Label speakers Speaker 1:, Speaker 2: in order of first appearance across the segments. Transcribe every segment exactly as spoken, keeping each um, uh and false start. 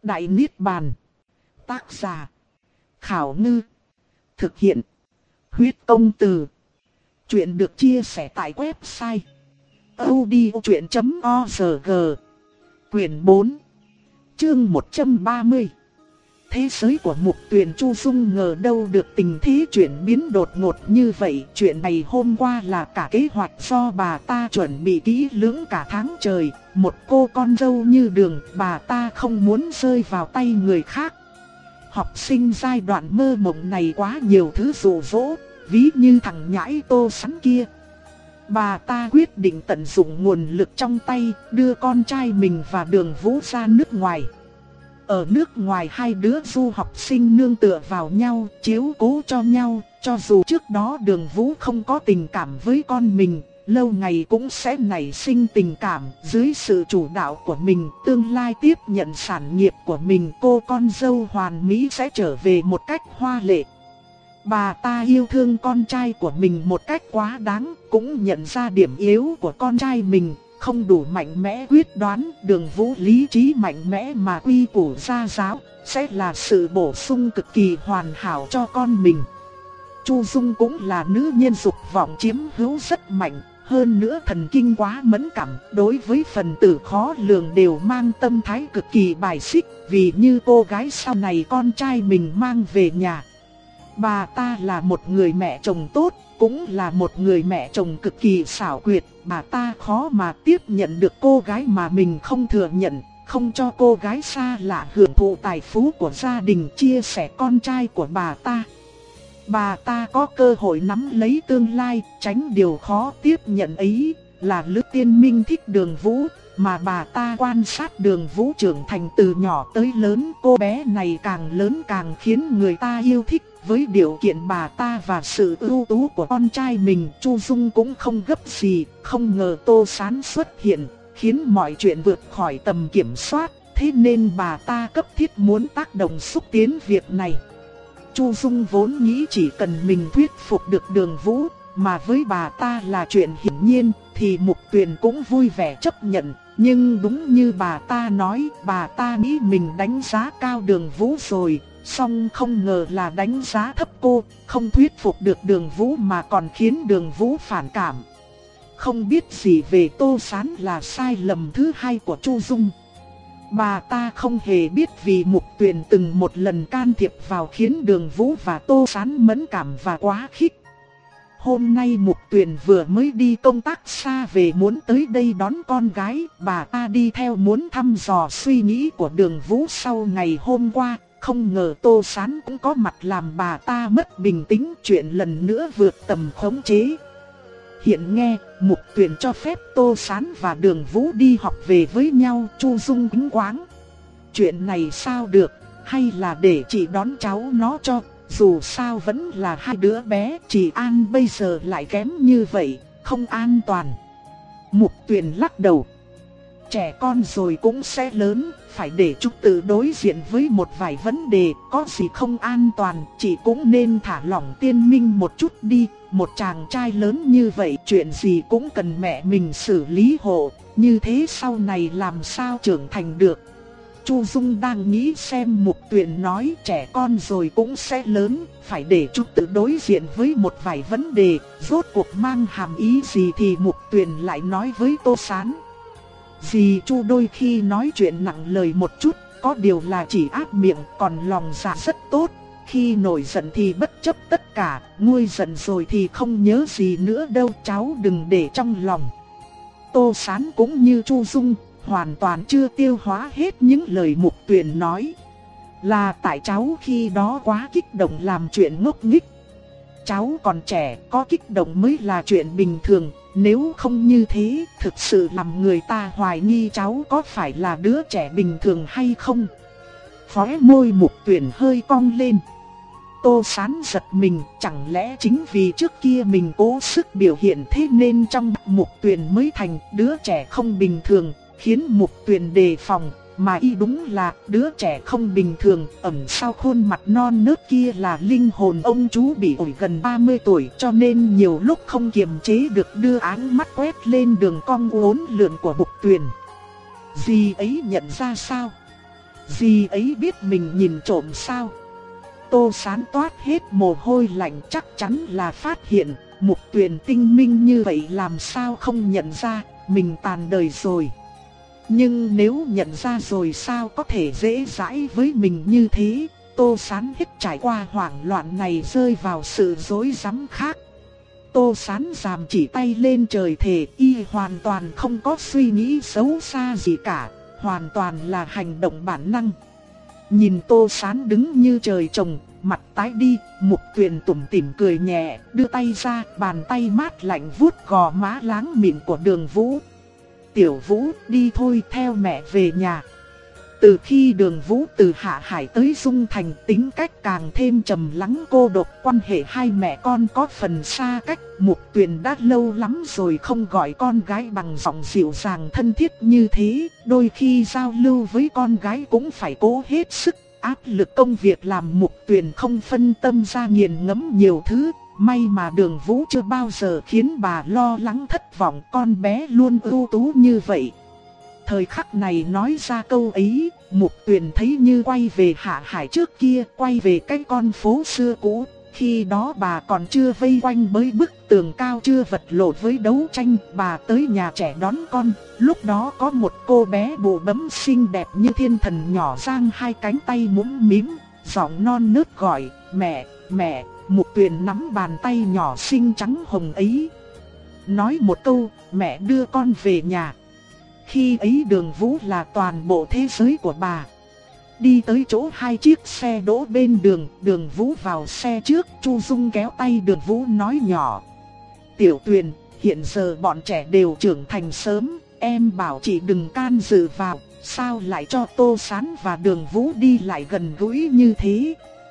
Speaker 1: Đại Niết Bàn. Tác giả: Khảo Ngư. Thực hiện: Huyết Công Từ. Chuyện được chia sẻ tại website audiochuyện chấm org. Quyển bốn, chương một trăm ba mươi. Thế giới của Mục Tuyền. Chu Dung ngờ đâu được tình thế chuyển biến đột ngột như vậy. Chuyện này hôm qua là cả kế hoạch do bà ta chuẩn bị kỹ lưỡng cả tháng trời. Một cô con dâu như Đường, bà ta không muốn rơi vào tay người khác. Học sinh giai đoạn mơ mộng này quá nhiều thứ dụ dỗ, ví như thằng nhãi Tô Sán kia. Bà ta quyết định tận dụng nguồn lực trong tay, đưa con trai mình và Đường Vũ ra nước ngoài. Ở nước ngoài hai đứa du học sinh nương tựa vào nhau, chiếu cố cho nhau. Cho dù trước đó Đường Vũ không có tình cảm với con mình, lâu ngày cũng sẽ nảy sinh tình cảm. Dưới sự chủ đạo của mình, tương lai tiếp nhận sản nghiệp của mình, cô con dâu hoàn mỹ sẽ trở về một cách hoa lệ. Bà ta yêu thương con trai của mình một cách quá đáng, cũng nhận ra điểm yếu của con trai mình, không đủ mạnh mẽ quyết đoán. Đường Vũ lý trí mạnh mẽ mà quy củ gia giáo, sẽ là sự bổ sung cực kỳ hoàn hảo cho con mình. Chu Dung cũng là nữ nhân dục vọng chiếm hữu rất mạnh, hơn nữa thần kinh quá mẫn cảm, đối với phần tử khó lường đều mang tâm thái cực kỳ bài xích, vì như cô gái sau này con trai mình mang về nhà. Bà ta là một người mẹ chồng tốt, cũng là một người mẹ chồng cực kỳ xảo quyệt. Bà ta khó mà tiếp nhận được cô gái mà mình không thừa nhận, không cho cô gái xa lạ hưởng thụ tài phú của gia đình, chia sẻ con trai của bà ta. Bà ta có cơ hội nắm lấy tương lai, tránh điều khó tiếp nhận ấy. Là Lữ Tiên Minh thích Đường Vũ, mà bà ta quan sát Đường Vũ trưởng thành từ nhỏ tới lớn. Cô bé này càng lớn càng khiến người ta yêu thích. Với điều kiện bà ta và sự ưu tú của con trai mình, Chu Dung cũng không gấp gì. Không ngờ Tô Sán xuất hiện, khiến mọi chuyện vượt khỏi tầm kiểm soát. Thế nên bà ta cấp thiết muốn tác động xúc tiến việc này. Chu Dung vốn nghĩ chỉ cần mình thuyết phục được Đường Vũ, mà với bà ta là chuyện hiển nhiên, thì Mục Tuyền cũng vui vẻ chấp nhận. Nhưng đúng như bà ta nói, bà ta nghĩ mình đánh giá cao Đường Vũ rồi, song không ngờ là đánh giá thấp cô, không thuyết phục được Đường Vũ mà còn khiến Đường Vũ phản cảm. Không biết gì về Tô Sán là sai lầm thứ hai của Chu Dung. Bà ta không hề biết vì Mục Tuyền từng một lần can thiệp vào khiến Đường Vũ và Tô Sán mẫn cảm và quá khích. Hôm nay Mục Tuyền vừa mới đi công tác xa về muốn tới đây đón con gái, bà ta đi theo muốn thăm dò suy nghĩ của Đường Vũ sau ngày hôm qua. Không ngờ Tô Sán cũng có mặt làm bà ta mất bình tĩnh, chuyện lần nữa vượt tầm khống chế. Hiện nghe Mục Tuyền cho phép Tô Sán và Đường Vũ đi học về với nhau, Chu Dung kính quáng. Chuyện này sao được, hay là để chị đón cháu nó cho, dù sao vẫn là hai đứa bé, chị An bây giờ lại kém như vậy, không an toàn. Mục Tuyền lắc đầu. Trẻ con rồi cũng sẽ lớn, phải để chúng tự đối diện với một vài vấn đề, có gì không an toàn, chị cũng nên thả lỏng Tiên Minh một chút đi. Một chàng trai lớn như vậy, chuyện gì cũng cần mẹ mình xử lý hộ, như thế sau này làm sao trưởng thành được. Chu Dung đang nghĩ xem Mục Tuyền nói trẻ con rồi cũng sẽ lớn, phải để chúng tự đối diện với một vài vấn đề, rốt cuộc mang hàm ý gì thì Mục Tuyền lại nói với Tô Sán. Dì Chu đôi khi nói chuyện nặng lời một chút, có điều là chỉ áp miệng, còn lòng dạ rất tốt. Khi nổi giận thì bất chấp tất cả, nguôi giận rồi thì không nhớ gì nữa đâu, cháu đừng để trong lòng. Tô Sán cũng như Chu Dung, hoàn toàn chưa tiêu hóa hết những lời Mục Tuyền nói. Là tại cháu khi đó quá kích động làm chuyện ngốc nghếch. Cháu còn trẻ, có kích động mới là chuyện bình thường. Nếu không như thế, thực sự làm người ta hoài nghi cháu có phải là đứa trẻ bình thường hay không. Khóe môi Mục Tuyền hơi cong lên. Tô Sán giật mình, chẳng lẽ chính vì trước kia mình cố sức biểu hiện thế nên trong Mục Tuyền mới thành đứa trẻ không bình thường, khiến Mục Tuyền đề phòng. Mà y đúng là đứa trẻ không bình thường, ẩn sau khuôn mặt non nớt kia là linh hồn ông chú bị ổi gần ba mươi tuổi, cho nên nhiều lúc không kiềm chế được đưa áng mắt quét lên đường cong uốn lượn của Mục Tuyền. Dì ấy nhận ra sao? Dì ấy biết mình nhìn trộm sao? Tô Sán toát hết mồ hôi lạnh, chắc chắn là phát hiện. Mục Tuyền tinh minh như vậy làm sao không nhận ra, mình tàn đời rồi. Nhưng nếu nhận ra rồi sao có thể dễ dãi với mình như thế? Tô Sán hết trải qua hoảng loạn này rơi vào sự rối rắm khác. Tô Sán giàm chỉ tay lên trời thề, y hoàn toàn không có suy nghĩ xấu xa gì cả, hoàn toàn là hành động bản năng. Nhìn Tô Sán đứng như trời trồng, mặt tái đi, Mục Tuyền tủm tỉm cười nhẹ, đưa tay ra, bàn tay mát lạnh vuốt gò má láng mịn của Đường Vũ. Tiểu Vũ, đi thôi, theo mẹ về nhà. Từ khi Đường Vũ từ Hạ Hải tới Dung Thành, tính cách càng thêm trầm lắng cô độc, quan hệ hai mẹ con có phần xa cách. Mục Tuyền đã lâu lắm rồi không gọi con gái bằng giọng dịu dàng thân thiết như thế, đôi khi giao lưu với con gái cũng phải cố hết sức. Áp lực công việc làm Mục Tuyền không phân tâm ra nghiền ngẫm nhiều thứ. May mà Đường Vũ chưa bao giờ khiến bà lo lắng thất vọng, con bé luôn ưu tú như vậy. Thời khắc này nói ra câu ấy, Mục Tuyền thấy như quay về Hạ Hải trước kia, quay về cái con phố xưa cũ. Khi đó bà còn chưa vây quanh bởi bức tường cao, chưa vật lộn với đấu tranh. Bà tới nhà trẻ đón con, lúc đó có một cô bé bụ bấm xinh đẹp như thiên thần nhỏ giang hai cánh tay mũm mĩm, giọng non nớt gọi, mẹ, mẹ. Mục Tuyền nắm bàn tay nhỏ xinh trắng hồng ấy, nói một câu, mẹ đưa con về nhà. Khi ấy Đường Vũ là toàn bộ thế giới của bà. Đi tới chỗ hai chiếc xe đỗ bên đường, Đường Vũ vào xe trước, Chu Dung kéo tay Đường Vũ nói nhỏ. Tiểu Tuyền, hiện giờ bọn trẻ đều trưởng thành sớm, em bảo chị đừng can dự vào, sao lại cho Tô Sán và Đường Vũ đi lại gần gũi như thế?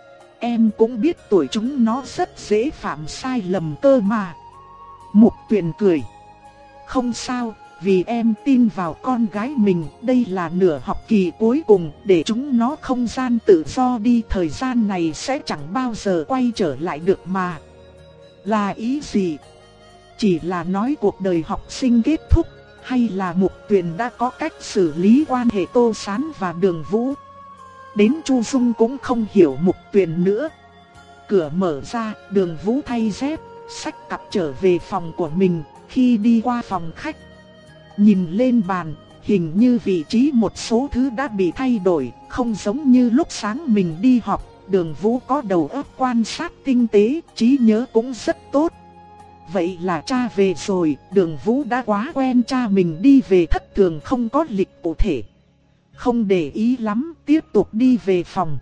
Speaker 1: Em cũng biết tuổi chúng nó rất dễ phạm sai lầm cơ mà. Mục Tuyền cười. Không sao, vì em tin vào con gái mình, đây là nửa học kỳ cuối cùng, để chúng nó không gian tự do đi, thời gian này sẽ chẳng bao giờ quay trở lại được mà. Là ý gì? Chỉ là nói cuộc đời học sinh kết thúc, hay là Mục Tuyền đã có cách xử lý quan hệ Tô Sán và Đường Vũ? Đến Chu Dung cũng không hiểu Mục Tuyền nữa. Cửa mở ra, Đường Vũ thay dép, xách cặp trở về phòng của mình. Khi đi qua phòng khách, nhìn lên bàn, hình như vị trí một số thứ đã bị thay đổi, không giống như lúc sáng mình đi học. Đường Vũ có đầu óc quan sát tinh tế, trí nhớ cũng rất tốt. Vậy là cha về rồi. Đường Vũ đã quá quen cha mình đi về thất thường, không có lịch cụ thể. Không để ý lắm, tiếp tục đi về phòng.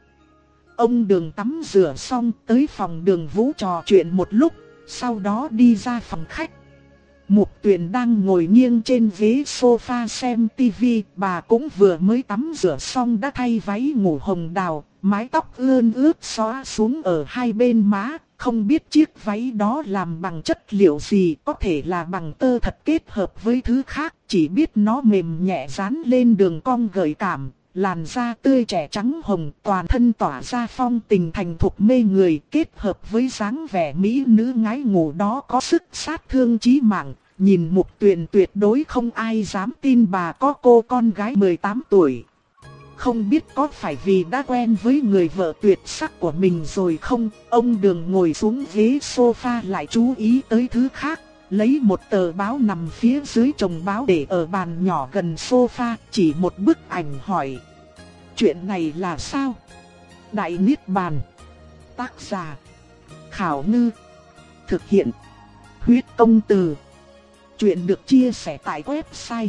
Speaker 1: Ông Đường tắm rửa xong tới phòng Đường Vũ trò chuyện một lúc, sau đó đi ra phòng khách. Mục Tuyền đang ngồi nghiêng trên ghế sofa xem tivi, bà cũng vừa mới tắm rửa xong đã thay váy ngủ hồng đào, mái tóc ươn ướt xõa xuống ở hai bên má. Không biết chiếc váy đó làm bằng chất liệu gì, có thể là bằng tơ thật kết hợp với thứ khác, chỉ biết nó mềm nhẹ dán lên đường cong gợi cảm, làn da tươi trẻ trắng hồng, toàn thân tỏa ra phong tình thành thục mê người, kết hợp với dáng vẻ mỹ nữ ngái ngủ đó có sức sát thương chí mạng. Nhìn Mục Tuyền tuyệt đối không ai dám tin bà có cô con gái mười tám tuổi. Không biết có phải vì đã quen với người vợ tuyệt sắc của mình rồi không, ông Đường ngồi xuống ghế sofa lại chú ý tới thứ khác, lấy một tờ báo nằm phía dưới chồng báo để ở bàn nhỏ gần sofa, chỉ một bức ảnh hỏi. Chuyện này là sao? Đại Niết Bàn. Tác giả Khảo Ngư. Thực hiện Huyết Công Từ. Chuyện được chia sẻ tại website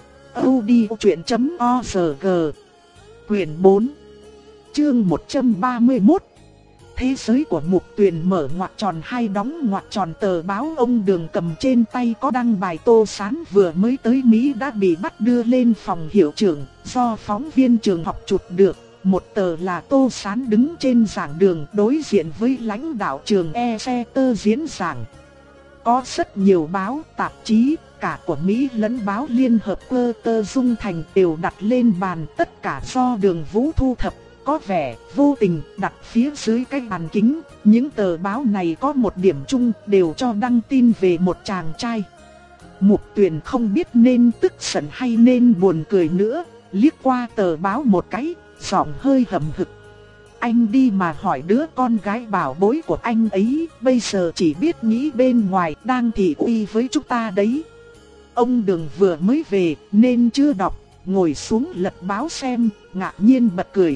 Speaker 1: audiochuyện chấm org. Quyển bốn, chương một trăm ba mươi mốt. Thế giới của Mục Tuyền mở ngoặc tròn hai đóng ngoặc tròn, tờ báo ông Đường cầm trên tay có đăng bài Tô Sán vừa mới tới Mỹ đã bị bắt đưa lên phòng hiệu trưởng, do phóng viên trường học chụp được. Một tờ là Tô Sán đứng trên giảng đường đối diện với lãnh đạo trường Exeter diễn giảng. Có rất nhiều báo, tạp chí, cả của Mỹ lẫn báo Liên Hợp Cơ Dung Thành đều đặt lên bàn, tất cả do Đường Vũ thu thập, có vẻ vô tình đặt phía dưới cái bàn kính. Những tờ báo này có một điểm chung, đều cho đăng tin về một chàng trai. Mục Tuyền không biết nên tức giận hay nên buồn cười nữa, liếc qua tờ báo một cái, giọng hơi hậm hực. Anh đi mà hỏi đứa con gái bảo bối của anh ấy, bây giờ chỉ biết nghĩ bên ngoài đang thị uy với chúng ta đấy. Ông Đường vừa mới về nên chưa đọc, ngồi xuống lật báo xem, ngạc nhiên bật cười.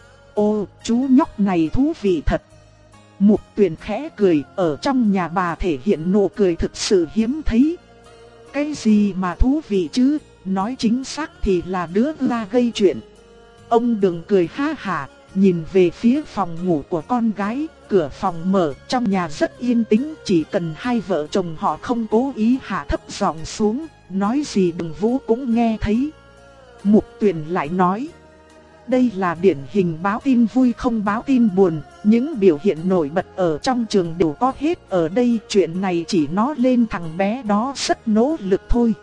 Speaker 1: Ô, chú nhóc này thú vị thật. Mục Tuyền khẽ cười, ở trong nhà bà thể hiện nụ cười thực sự hiếm thấy. Cái gì mà thú vị chứ, nói chính xác thì là đứa ra gây chuyện. Ông Đường cười ha hả, nhìn về phía phòng ngủ của con gái, cửa phòng mở, trong nhà rất yên tĩnh, chỉ cần hai vợ chồng họ không cố ý hạ thấp giọng xuống, nói gì Đường Vũ cũng nghe thấy. Mục Tuyền lại nói, đây là điển hình báo tin vui không báo tin buồn, những biểu hiện nổi bật ở trong trường đều có hết ở đây, chuyện này chỉ nói lên thằng bé đó rất nỗ lực thôi.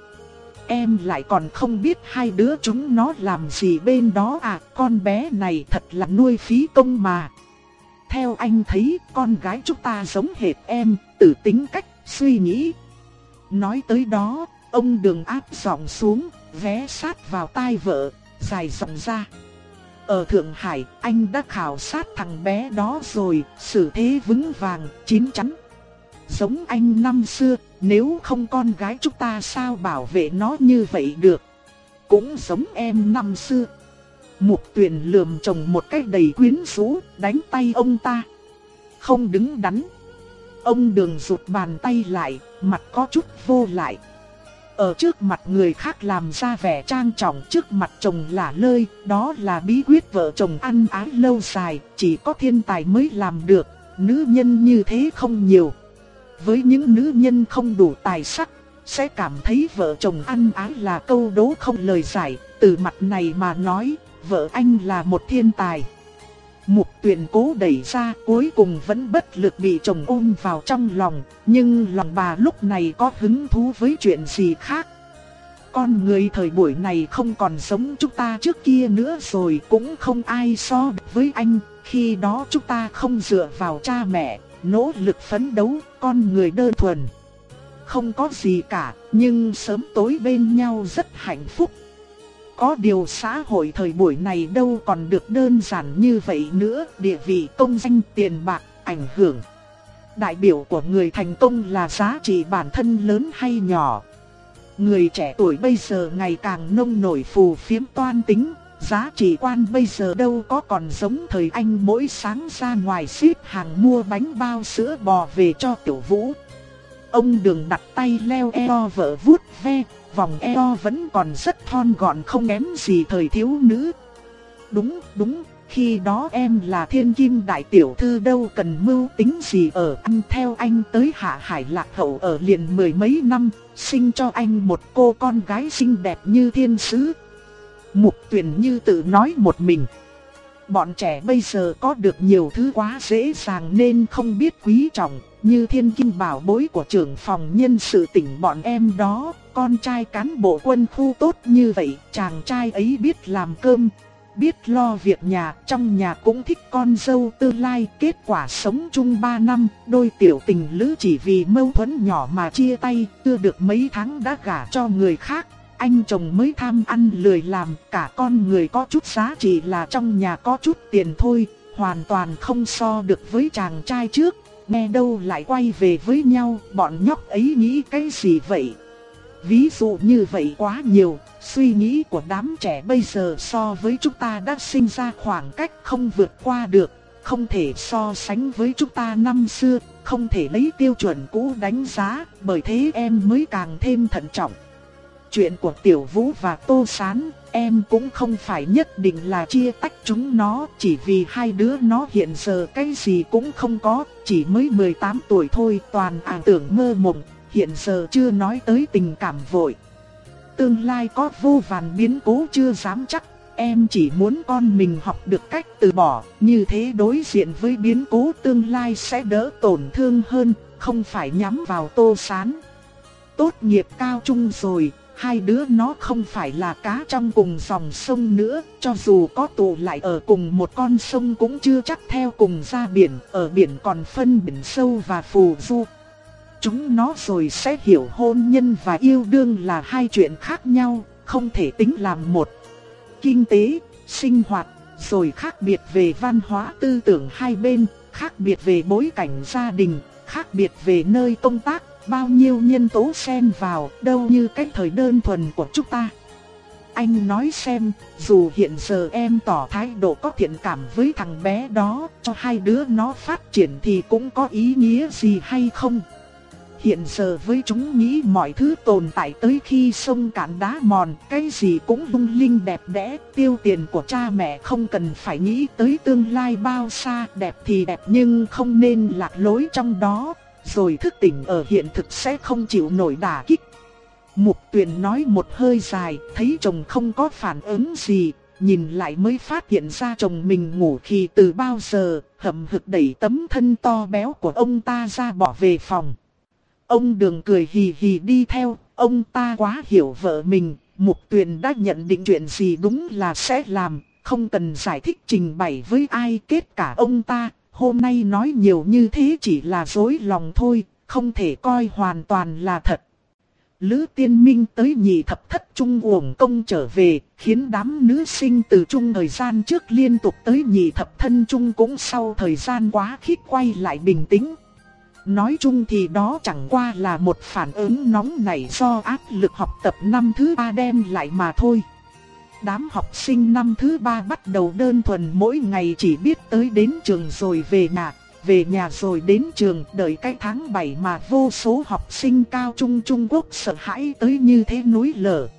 Speaker 1: Em lại còn không biết hai đứa chúng nó làm gì bên đó à, con bé này thật là nuôi phí công mà. Theo anh thấy con gái chúng ta giống hệt em, từ tính cách, suy nghĩ. Nói tới đó, ông Đường áp giọng xuống, ghé sát vào tai vợ, dài giọng ra. Ở Thượng Hải, anh đã khảo sát thằng bé đó rồi, xử thế vững vàng, chín chắn. Giống anh năm xưa, nếu không con gái chúng ta sao bảo vệ nó như vậy được. Cũng giống em năm xưa. Mục Tuyền lườm chồng một cách đầy quyến rũ, đánh tay ông ta. Không đứng đắn. Ông Đường rụt bàn tay lại, mặt có chút vô lại. Ở trước mặt người khác làm ra vẻ trang trọng, trước mặt chồng lả lơi, đó là bí quyết vợ chồng ăn ái lâu dài, chỉ có thiên tài mới làm được, nữ nhân như thế không nhiều. Với những nữ nhân không đủ tài sắc, sẽ cảm thấy vợ chồng ăn ái là câu đố không lời giải, từ mặt này mà nói, vợ anh là một thiên tài. Mục Tuyền cố đẩy ra, cuối cùng vẫn bất lực bị chồng ôm vào trong lòng, nhưng lòng bà lúc này có hứng thú với chuyện gì khác. Con người thời buổi này không còn giống chúng ta trước kia nữa rồi, cũng không ai so được với anh, khi đó chúng ta không dựa vào cha mẹ, nỗ lực phấn đấu, con người đơn thuần. Không có gì cả, nhưng sớm tối bên nhau rất hạnh phúc. Có điều xã hội thời buổi này đâu còn được đơn giản như vậy nữa, địa vị, công danh, tiền bạc, ảnh hưởng. Đại biểu của người thành công là giá trị bản thân lớn hay nhỏ. Người trẻ tuổi bây giờ ngày càng nông nổi phù phiếm toan tính, giá trị quan bây giờ đâu có còn giống thời anh mỗi sáng ra ngoài xếp hàng mua bánh bao sữa bò về cho Tiểu Vũ. Ông Đường đặt tay leo eo vợ vuốt ve, vòng eo vẫn còn rất thon gọn không kém gì thời thiếu nữ. Đúng, đúng, khi đó em là thiên kim đại tiểu thư đâu cần mưu tính gì ở anh, theo anh tới Hạ Hải Lạc Hậu ở liền mười mấy năm, sinh cho anh một cô con gái xinh đẹp như thiên sứ. Mục Tuyền như tự nói một mình. Bọn trẻ bây giờ có được nhiều thứ quá dễ dàng nên không biết quý trọng, như thiên kim bảo bối của trưởng phòng nhân sự tỉnh bọn em đó, con trai cán bộ quân khu tốt như vậy, chàng trai ấy biết làm cơm, biết lo việc nhà, trong nhà cũng thích con dâu tương lai, kết quả sống chung ba năm, đôi tiểu tình lữ chỉ vì mâu thuẫn nhỏ mà chia tay, chưa được mấy tháng đã gả cho người khác. Anh chồng mới tham ăn lười làm, cả con người có chút giá trị là trong nhà có chút tiền thôi, hoàn toàn không so được với chàng trai trước. Nghe đâu lại quay về với nhau, bọn nhóc ấy nghĩ cái gì vậy? Ví dụ như vậy quá nhiều, suy nghĩ của đám trẻ bây giờ so với chúng ta đã sinh ra khoảng cách không vượt qua được, không thể so sánh với chúng ta năm xưa, không thể lấy tiêu chuẩn cũ đánh giá, bởi thế em mới càng thêm thận trọng. Chuyện của Tiểu Vũ và Tô Sán, em cũng không phải nhất định là chia tách chúng nó, chỉ vì hai đứa nó hiện giờ cái gì cũng không có, chỉ mới mười tám tuổi thôi, toàn ảo tưởng mơ mộng, hiện giờ chưa nói tới tình cảm vội. Tương lai có vô vàn biến cố chưa dám chắc, em chỉ muốn con mình học được cách từ bỏ, như thế đối diện với biến cố tương lai sẽ đỡ tổn thương hơn, không phải nhắm vào Tô Sán. Tốt nghiệp cao trung rồi, hai đứa nó không phải là cá trong cùng dòng sông nữa, cho dù có tụ lại ở cùng một con sông cũng chưa chắc theo cùng ra biển, ở biển còn phân biển sâu và phù du. Chúng nó rồi sẽ hiểu hôn nhân và yêu đương là hai chuyện khác nhau, không thể tính làm một. Kinh tế, sinh hoạt, rồi khác biệt về văn hóa tư tưởng hai bên, khác biệt về bối cảnh gia đình, khác biệt về nơi công tác, bao nhiêu nhân tố xen vào, đâu như cái thời đơn thuần của chúng ta. Anh nói xem, dù hiện giờ em tỏ thái độ có thiện cảm với thằng bé đó, cho hai đứa nó phát triển thì cũng có ý nghĩa gì hay không? Hiện giờ với chúng nghĩ mọi thứ tồn tại tới khi sông cạn đá mòn, cái gì cũng lung linh đẹp đẽ, tiêu tiền của cha mẹ không cần phải nghĩ tới tương lai bao xa, đẹp thì đẹp nhưng không nên lạc lối trong đó, rồi thức tỉnh ở hiện thực sẽ không chịu nổi đả kích. Mục Tuyền nói một hơi dài, thấy chồng không có phản ứng gì, nhìn lại mới phát hiện ra chồng mình ngủ khi từ bao giờ, hậm hực đẩy tấm thân to béo của ông ta ra bỏ về phòng. Ông Đường cười hì hì đi theo, ông ta quá hiểu vợ mình, Mục Tuyền đã nhận định chuyện gì đúng là sẽ làm, không cần giải thích trình bày với ai, kết cả ông ta, hôm nay nói nhiều như thế chỉ là dối lòng thôi, không thể coi hoàn toàn là thật. Lữ Tiên Minh tới nhị thập thất trung uổng công trở về, khiến đám nữ sinh từ trung thời gian trước liên tục tới nhị thập thân trung cũng sau thời gian quá khích quay lại bình tĩnh. Nói chung thì đó chẳng qua là một phản ứng nóng nảy do áp lực học tập năm thứ ba đem lại mà thôi. Đám học sinh năm thứ ba bắt đầu đơn thuần mỗi ngày chỉ biết tới đến trường rồi về nhà, về nhà rồi đến trường, đợi cái tháng bảy mà vô số học sinh cao trung Trung Quốc sợ hãi tới như thế núi lở.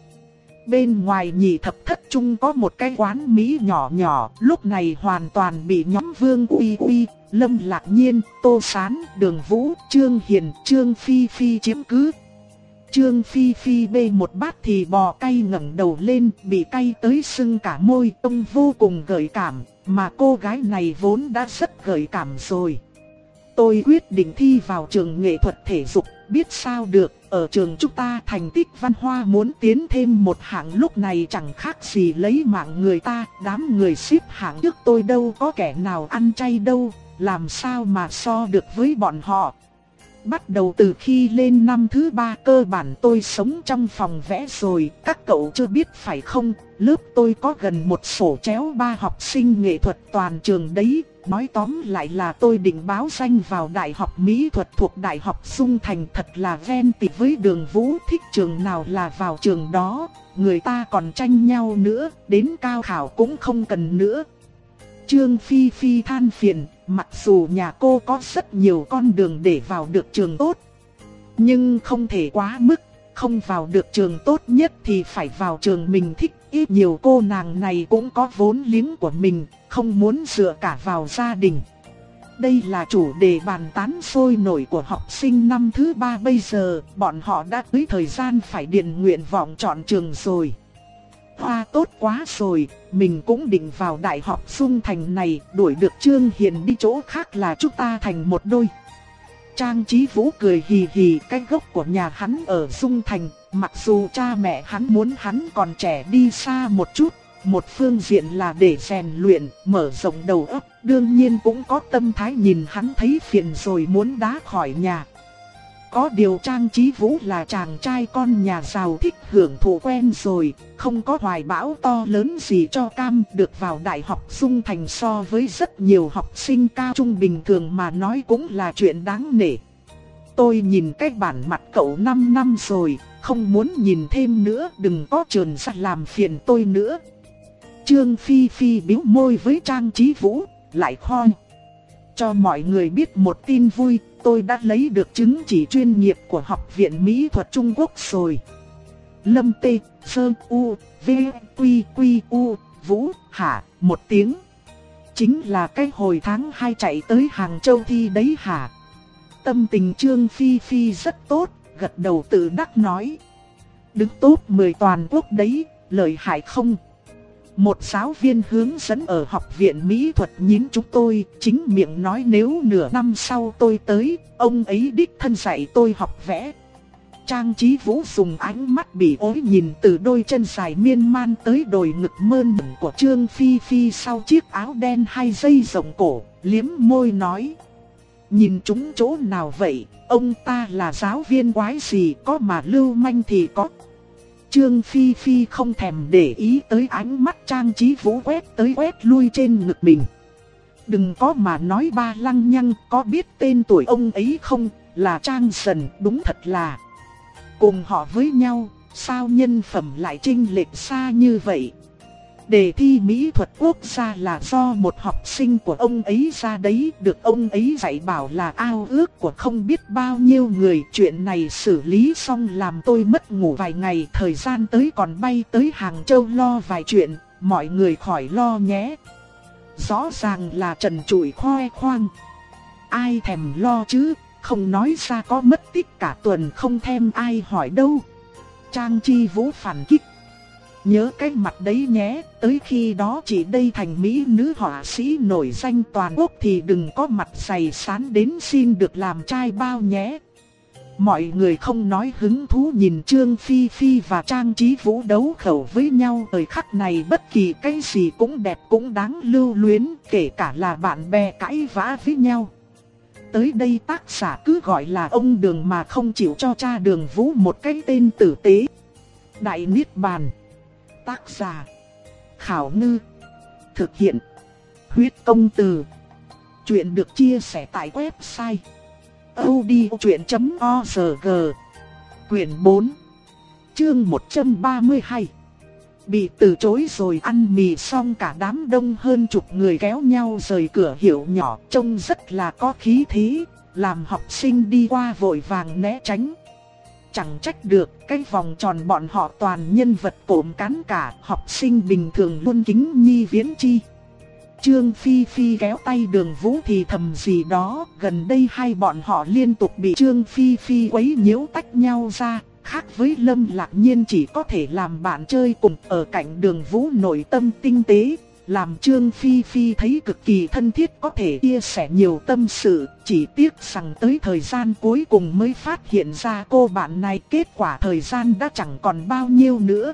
Speaker 1: Bên ngoài nhị thập thất trung có một cái quán Mỹ nhỏ nhỏ, lúc này hoàn toàn bị nhóm Vương Uy Uy, Lâm Lạc Nhiên, Tô Sán, Đường Vũ, Trương Hiền, Trương Phi Phi chiếm cứ. Trương Phi Phi bê một bát thì bò cay ngẩng đầu lên, bị cay tới sưng cả môi, ông vô cùng gợi cảm, mà cô gái này vốn đã rất gợi cảm rồi. Tôi quyết định thi vào trường nghệ thuật thể dục, biết sao được, ở trường chúng ta thành tích văn hoa muốn tiến thêm một hạng lúc này chẳng khác gì lấy mạng người ta, đám người xếp hạng trước tôi đâu có kẻ nào ăn chay đâu, làm sao mà so được với bọn họ. Bắt đầu từ khi lên năm thứ ba cơ bản tôi sống trong phòng vẽ rồi, các cậu chưa biết phải không, lớp tôi có gần một sổ chéo ba học sinh nghệ thuật toàn trường đấy. Nói tóm lại là tôi định báo danh vào Đại học Mỹ thuật thuộc Đại học Dung Thành, thật là ven tị với Đường Vũ, thích trường nào là vào trường đó, người ta còn tranh nhau nữa, đến cao khảo cũng không cần nữa. Trương Phi Phi than phiền, mặc dù nhà cô có rất nhiều con đường để vào được trường tốt, nhưng không thể quá mức, không vào được trường tốt nhất thì phải vào trường mình thích. Ít nhiều cô nàng này cũng có vốn liếng của mình, không muốn dựa cả vào gia đình. Đây là chủ đề bàn tán sôi nổi của học sinh năm thứ ba bây giờ, bọn họ đã tới thời gian phải điền nguyện vọng chọn trường rồi. Hoa tốt quá rồi, mình cũng định vào Đại học Dung Thành này, đuổi được Trương Hiền đi chỗ khác là chúng ta thành một đôi. Trang Chí Vũ cười hì hì, cái gốc của nhà hắn ở Dung Thành, mặc dù cha mẹ hắn muốn hắn còn trẻ đi xa một chút, một phương diện là để rèn luyện, mở rộng đầu óc, đương nhiên cũng có tâm thái nhìn hắn thấy phiền rồi muốn đá khỏi nhà. Có điều Trang Chí Vũ là chàng trai con nhà giàu thích hưởng thụ quen rồi, không có hoài bão to lớn gì cho cam, được vào Đại học Dung Thành so với rất nhiều học sinh cao trung bình thường mà nói cũng là chuyện đáng nể. Tôi nhìn cái bản mặt cậu năm năm rồi, không muốn nhìn thêm nữa, đừng có trườn ra làm phiền tôi nữa. Trương Phi Phi bĩu môi với Trang Chí Vũ, lại khoi. Cho mọi người biết một tin vui, tôi đã lấy được chứng chỉ chuyên nghiệp của Học viện Mỹ thuật Trung Quốc rồi. Lâm Tê, Sơ, U, V, Quy, Quy, U, Vũ, hả, một tiếng. Chính là cái hồi tháng hai chạy tới Hàng Châu thi đấy hả? Tâm tình Trương Phi Phi rất tốt, gật đầu tự đắc nói. Đứng top mười toàn quốc đấy, lợi hại không? Một giáo viên hướng dẫn ở Học viện Mỹ thuật nhín chúng tôi, chính miệng nói nếu nửa năm sau tôi tới, ông ấy đích thân dạy tôi học vẽ. Trang Chí Vũ dùng ánh mắt bị ối nhìn từ đôi chân dài miên man tới đồi ngực mơn mởn của Trương Phi Phi sau chiếc áo đen hai dây rộng cổ, liếm môi nói. Nhìn chúng chỗ nào vậy, ông ta là giáo viên quái gì, có mà lưu manh thì có. Trương Phi Phi không thèm để ý tới ánh mắt Trang Chí Vũ quét tới quét lui trên ngực mình. Đừng có mà nói ba lăng nhăng, có biết tên tuổi ông ấy không, là Trang Sần, đúng thật là cùng họ với nhau, sao nhân phẩm lại chênh lệch xa như vậy. Đề thi mỹ thuật quốc gia là do một học sinh của ông ấy ra đấy, được ông ấy dạy bảo là ao ước của không biết bao nhiêu người. Chuyện này xử lý xong làm tôi mất ngủ vài ngày, thời gian tới còn bay tới Hàng Châu lo vài chuyện, mọi người khỏi lo nhé. Rõ ràng là trần trụi khoe khoang. Ai thèm lo chứ, không nói ra có mất tích cả tuần không thèm ai hỏi đâu. Trang Chi Vũ phản kích. Nhớ cái mặt đấy nhé, tới khi đó chị đây thành mỹ nữ họa sĩ nổi danh toàn quốc thì đừng có mặt dày sán đến xin được làm trai bao nhé. Mọi người không nói hứng thú nhìn Trương Phi Phi và Trang Chí Vũ đấu khẩu với nhau. Thời khắc này bất kỳ cái gì cũng đẹp cũng đáng lưu luyến, kể cả là bạn bè cãi vã với nhau. Tới đây tác giả cứ gọi là ông Đường mà không chịu cho cha Đường Vũ một cái tên tử tế. Đại Niết Bàn. Tác giả Khảo Ngư. Thực hiện Huyết Công Từ. Chuyện được chia sẻ tại website audiochuyện chấm org. Quyển bốn, chương một trăm ba mươi hai. Bị từ chối rồi ăn mì xong cả đám đông hơn chục người kéo nhau rời cửa hiệu nhỏ, trông rất là có khí thế, làm học sinh đi qua vội vàng né tránh. Chẳng trách được, cái vòng tròn bọn họ toàn nhân vật cộm cán cả, học sinh bình thường luôn kính nhi viễn chi. Trương Phi Phi kéo tay Đường Vũ thì thầm gì đó, gần đây hai bọn họ liên tục bị Trương Phi Phi quấy nhiễu tách nhau ra, khác với Lâm Lạc Nhiên chỉ có thể làm bạn chơi cùng ở cạnh Đường Vũ nội tâm tinh tế, làm Trương Phi Phi thấy cực kỳ thân thiết có thể chia sẻ nhiều tâm sự, chỉ tiếc rằng tới thời gian cuối cùng mới phát hiện ra cô bạn này kết quả thời gian đã chẳng còn bao nhiêu nữa.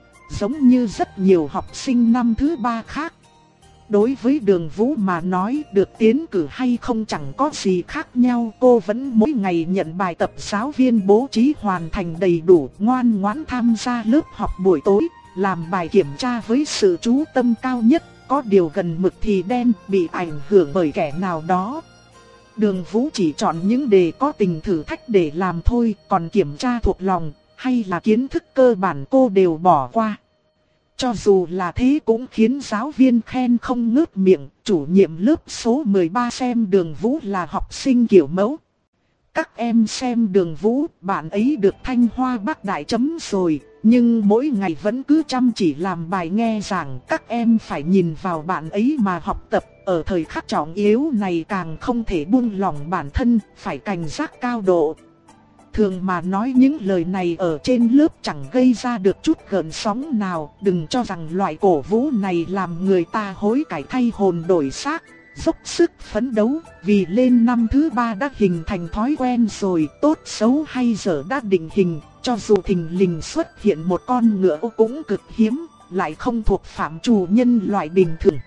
Speaker 1: Giống như rất nhiều học sinh năm thứ ba khác. Đối với Đường Vũ mà nói được tiến cử hay không chẳng có gì khác nhau, cô vẫn mỗi ngày nhận bài tập giáo viên bố trí hoàn thành đầy đủ, ngoan ngoãn tham gia lớp học buổi tối, làm bài kiểm tra với sự chú tâm cao nhất, có điều gần mực thì đen, bị ảnh hưởng bởi kẻ nào đó. Đường Vũ chỉ chọn những đề có tình thử thách để làm thôi, còn kiểm tra thuộc lòng hay là kiến thức cơ bản cô đều bỏ qua. Cho dù là thế cũng khiến giáo viên khen không ngớt miệng, chủ nhiệm lớp số mười ba xem Đường Vũ là học sinh kiểu mẫu. Các em xem Đường Vũ, bạn ấy được Thanh Hoa Bắc Đại chấm rồi, nhưng mỗi ngày vẫn cứ chăm chỉ làm bài nghe giảng. Các em phải nhìn vào bạn ấy mà học tập, ở thời khắc trọng yếu này càng không thể buông lỏng bản thân, phải cảnh giác cao độ. Thường mà nói những lời này ở trên lớp chẳng gây ra được chút gợn sóng nào, đừng cho rằng loại cổ vũ này làm người ta hối cải thay hồn đổi xác, dốc sức phấn đấu, vì lên năm thứ ba đã hình thành thói quen rồi, tốt xấu hay dở đã định hình, cho dù thình lình xuất hiện một con ngựa cũng cực hiếm, lại không thuộc phạm trù nhân loại bình thường.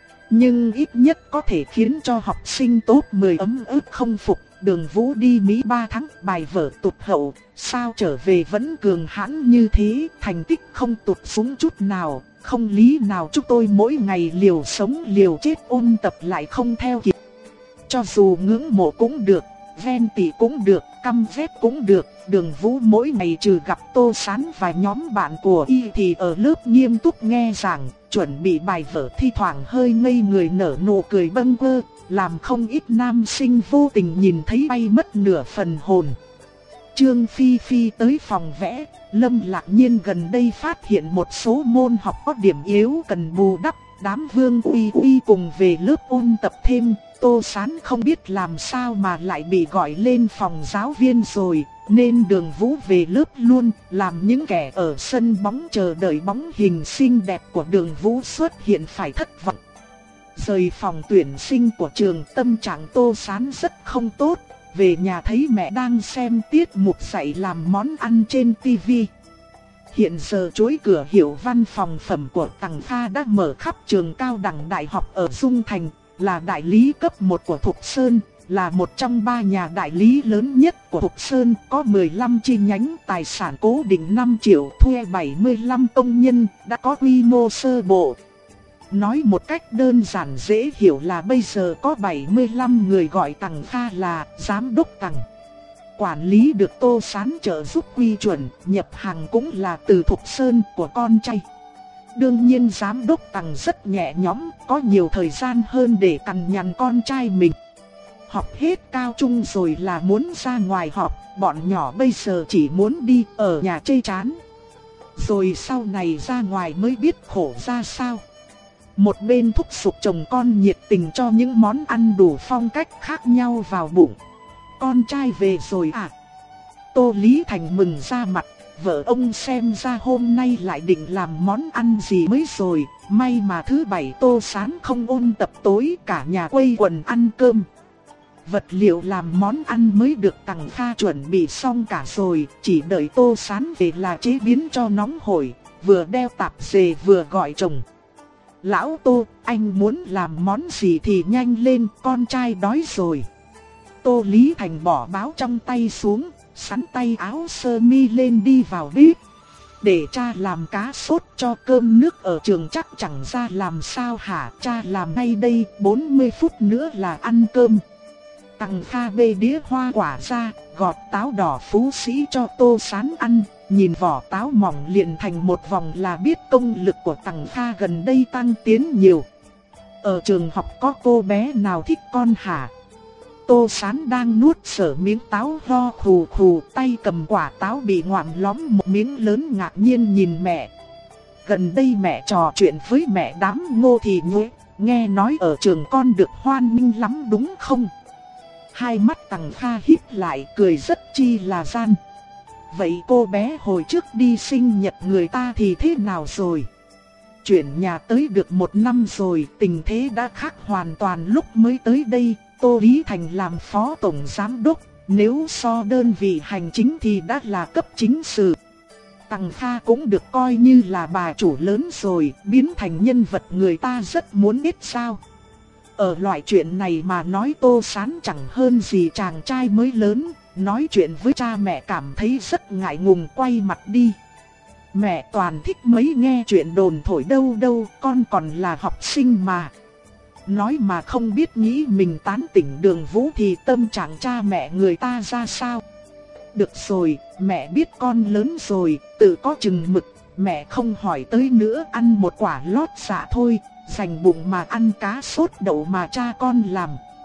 Speaker 1: Nhưng ít nhất có thể khiến cho học sinh top mười ấm ức không phục. Đường Vũ đi Mỹ ba tháng, bài vở tụt hậu, sao trở về vẫn cường hãn như thế, thành tích không tụt xuống chút nào, không lý nào chúng tôi mỗi ngày liều sống liều chết ôn tập lại không theo kịp. Cho dù ngưỡng mộ cũng được, ven tị cũng được, căm ghét cũng được, Đường Vũ mỗi ngày trừ gặp Tô Sán và nhóm bạn của y thì ở lớp nghiêm túc nghe giảng, chuẩn bị bài vở, thi thoảng hơi ngây người nở nụ cười bâng quơ, làm không ít nam sinh vô tình nhìn thấy bay mất nửa phần hồn. Trương Phi Phi tới phòng vẽ, Lâm Lạc Nhiên gần đây phát hiện một số môn học có điểm yếu cần bù đắp, đám Vương Uy Uy cùng về lớp ôn tập thêm. Tô Sán không biết làm sao mà lại bị gọi lên phòng giáo viên rồi, nên Đường Vũ về lớp luôn, làm những kẻ ở sân bóng chờ đợi bóng hình xinh đẹp của Đường Vũ xuất hiện phải thất vọng. Rời phòng tuyển sinh của trường, tâm trạng Tô Sán rất không tốt, về nhà thấy mẹ đang xem tiết mục dạy làm món ăn trên tivi. Hiện giờ chuỗi cửa hiệu văn phòng phẩm của Tằng Kha đã mở khắp trường cao đẳng đại học ở Dung Thành, là đại lý cấp một của Thục Sơn, là một trong ba nhà đại lý lớn nhất của Thục Sơn, có mười lăm chi nhánh, tài sản cố định năm triệu, thuê bảy mươi lăm công nhân, đã có quy mô sơ bộ. Nói một cách đơn giản dễ hiểu là bây giờ có bảy mươi lăm người gọi Tằng Kha là giám đốc Tằng. Quản lý được Tô Sán trợ giúp quy chuẩn, nhập hàng cũng là từ Thục Sơn của con trai. Đương nhiên giám đốc Tằng rất nhẹ nhõm, có nhiều thời gian hơn để cằn nhằn con trai mình. Học hết cao trung rồi là muốn ra ngoài họp, bọn nhỏ bây giờ chỉ muốn đi ở nhà chơi chán. Rồi sau này ra ngoài mới biết khổ ra sao. Một bên thúc giục chồng con nhiệt tình cho những món ăn đủ phong cách khác nhau vào bụng. Con trai về rồi à? Tô Lý Thành mừng ra mặt, vợ ông xem ra hôm nay lại định làm món ăn gì mới rồi. May mà thứ bảy Tô Sán không ôn tập tối, cả nhà quây quần ăn cơm. Vật liệu làm món ăn mới được Tằng Kha chuẩn bị xong cả rồi, chỉ đợi Tô Sán về là chế biến cho nóng hổi, vừa đeo tạp dề vừa gọi chồng. Lão Tô, anh muốn làm món gì thì nhanh lên, con trai đói rồi. Tô Lý Thành bỏ báo trong tay xuống, sắn tay áo sơ mi lên đi vào bếp. Để cha làm cá sốt cho cơm nước ở trường chắc chẳng ra làm sao hả, cha làm ngay đây, bốn mươi phút nữa là ăn cơm. Tằng Kha bê đĩa hoa quả ra, gọt táo đỏ Phú Sĩ cho Tô Sán ăn, nhìn vỏ táo mỏng liền thành một vòng là biết công lực của Tằng Kha gần đây tăng tiến nhiều. Ở trường học có cô bé nào thích con hả? Tô Sán đang nuốt sở miếng táo ho khù khù, tay cầm quả táo bị ngoạm lõm một miếng lớn, ngạc nhiên nhìn mẹ. Gần đây mẹ trò chuyện với mẹ đám Ngô Thị Nhuế, nghe nói ở trường con được hoan nghênh lắm đúng không? Hai mắt Tằng Kha híp lại, cười rất chi là gian. Vậy cô bé hồi trước đi sinh nhật người ta thì thế nào rồi? Chuyển nhà tới được một năm rồi, tình thế đã khác hoàn toàn lúc mới tới đây. Tô Lý Thành làm phó tổng giám đốc, nếu so đơn vị hành chính thì đã là cấp chính sự. Tằng Kha cũng được coi như là bà chủ lớn rồi, biến thành nhân vật người ta rất muốn biết sao. Ở loại chuyện này mà nói Tô Sán chẳng hơn gì chàng trai mới lớn, nói chuyện với cha mẹ cảm thấy rất ngại ngùng, quay mặt đi. Mẹ toàn thích mấy nghe chuyện đồn thổi đâu đâu, con còn là học sinh mà. Nói mà không biết nghĩ mình tán tỉnh Đường Vũ thì tâm trạng cha mẹ người ta ra sao. Được rồi, mẹ biết con lớn rồi, tự có chừng mực, mẹ không hỏi tới nữa, ăn một quả lót dạ thôi, dành bụng mà ăn cá sốt đậu mà cha con làm.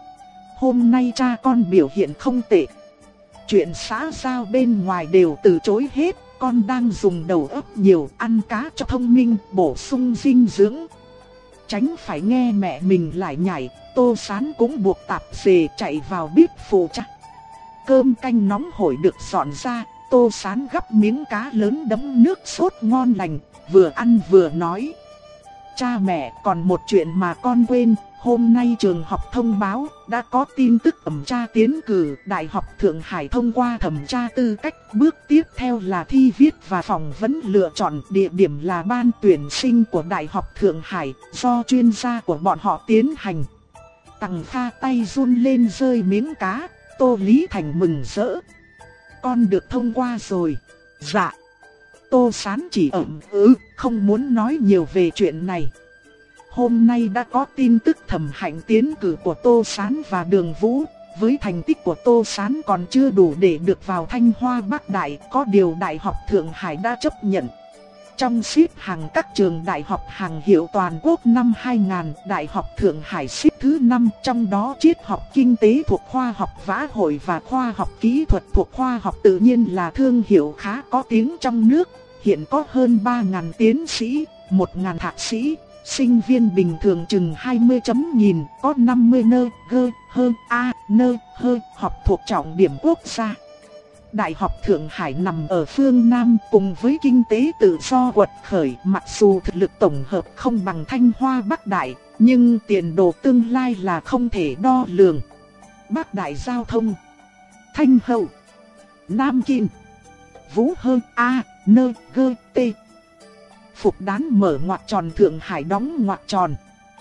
Speaker 1: Hôm nay cha con biểu hiện không tệ. Chuyện xã giao bên ngoài đều từ chối hết, con đang dùng đầu óc nhiều, ăn cá cho thông minh, bổ sung dinh dưỡng. Tránh phải nghe mẹ mình lại nhảy, Tô Sán cũng buộc tạp dề chạy vào bếp phụ cha. Cơm canh nóng hổi được dọn ra, Tô Sán gắp miếng cá lớn đấm nước sốt ngon lành, vừa ăn vừa nói. Cha mẹ, còn một chuyện mà con quên, hôm nay trường học thông báo, đã có tin tức thẩm tra tiến cử, Đại học Thượng Hải thông qua thẩm tra tư cách, bước tiếp theo là thi viết và phỏng vấn lựa chọn, địa điểm là ban tuyển sinh của Đại học Thượng Hải, do chuyên gia của bọn họ tiến hành. Tằng Kha tay run lên rơi miếng cá, Tô Lý Thành mừng rỡ. Con được thông qua rồi. Dạ. Tô Sán chỉ ậm ừ, không muốn nói nhiều về chuyện này. Hôm nay đã có tin tức thẩm hạnh tiến cử của Tô Sán và Đường Vũ. Với thành tích của Tô Sán còn chưa đủ để được vào Thanh Hoa Bắc Đại, có điều Đại học Thượng Hải đã chấp nhận. Trong xếp hàng các trường đại học hàng hiệu toàn quốc năm hai nghìn, Đại học Thượng Hải xếp thứ năm, trong đó triết học kinh tế thuộc khoa học vã hội và khoa học kỹ thuật thuộc khoa học tự nhiên là thương hiệu khá có tiếng trong nước. Hiện có hơn ba nghìn tiến sĩ, một nghìn thạc sĩ, sinh viên bình thường chừng hai mươi chấm nghìn, có năm mươi nơ, gơ, hơ, a, nơ, hơ, học thuộc trọng điểm quốc gia. Đại học Thượng Hải nằm ở phương Nam cùng với kinh tế tự do quật khởi, mặc dù thực lực tổng hợp không bằng Thanh Hoa Bắc Đại, nhưng tiền đồ tương lai là không thể đo lường. Bắc Đại giao thông, Thanh Hậu, Nam Kinh, Vũ Hơ, A, Nơ, Gơ, T. Phục đán mở ngoặc tròn, Thượng Hải đóng ngoặc tròn.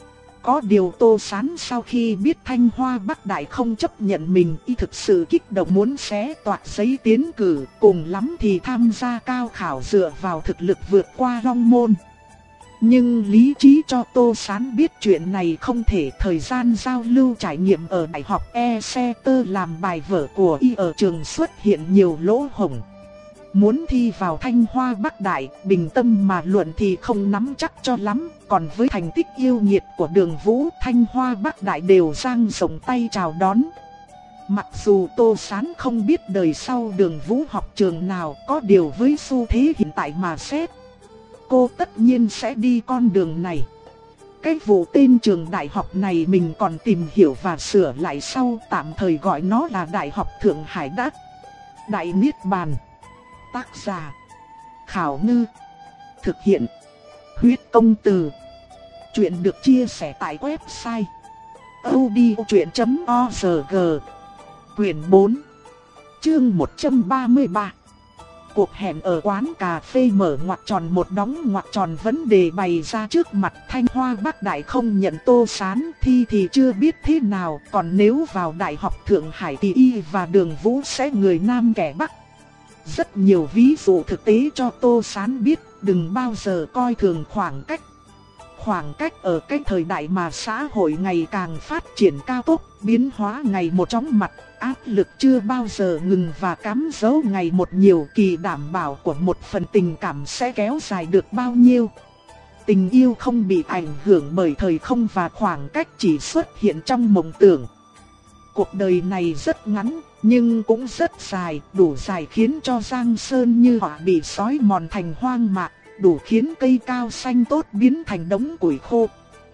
Speaker 1: Có điều Tô Sán sau khi biết Thanh Hoa Bắc Đại không chấp nhận mình, y thực sự kích động muốn xé toạc giấy tiến cử, cùng lắm thì tham gia cao khảo dựa vào thực lực vượt qua Long Môn. Nhưng lý trí cho Tô Sán biết chuyện này không thể. Thời gian giao lưu trải nghiệm ở Đại học Exeter làm bài vở của y ở trường xuất hiện nhiều lỗ hổng. Muốn thi vào Thanh Hoa Bắc Đại, bình tâm mà luận thì không nắm chắc cho lắm. Còn với thành tích yêu nghiệt của Đường Vũ, Thanh Hoa Bắc Đại đều dang rộng tay chào đón. Mặc dù Tô Sán không biết đời sau Đường Vũ học trường nào, có điều với xu thế hiện tại mà xét, cô tất nhiên sẽ đi con đường này. Cái vụ tên trường đại học này mình còn tìm hiểu và sửa lại sau, tạm thời gọi nó là Đại học Thượng Hải Đắc. Đại Niết Bàn. Tác giả Khảo Ngư. Thực hiện Huyết Công Từ. Chuyện được chia sẻ tại website audiochuyện chấm org. Quyển bốn, chương một trăm ba mươi ba. Cuộc hẹn ở quán cà phê mở ngoặc tròn một đóng ngoặc tròn vấn đề bày ra trước mặt. Thanh Hoa Bắc Đại không nhận Tô Sán thi thì chưa biết thế nào, còn nếu vào Đại học Thượng Hải thì y và Đường Vũ sẽ người Nam kẻ Bắc. Rất nhiều ví dụ thực tế cho Tô Sán biết đừng bao giờ coi thường khoảng cách. Khoảng cách ở cái thời đại mà xã hội ngày càng phát triển cao tốc, biến hóa ngày một chóng mặt, áp lực chưa bao giờ ngừng và cám dỗ ngày một nhiều, kỳ đảm bảo của một phần tình cảm sẽ kéo dài được bao nhiêu. Tình yêu không bị ảnh hưởng bởi thời không và khoảng cách chỉ xuất hiện trong mộng tưởng. Cuộc đời này rất ngắn, nhưng cũng rất dài, đủ dài khiến cho giang sơn như họ bị sói mòn thành hoang mạc, đủ khiến cây cao xanh tốt biến thành đống củi khô.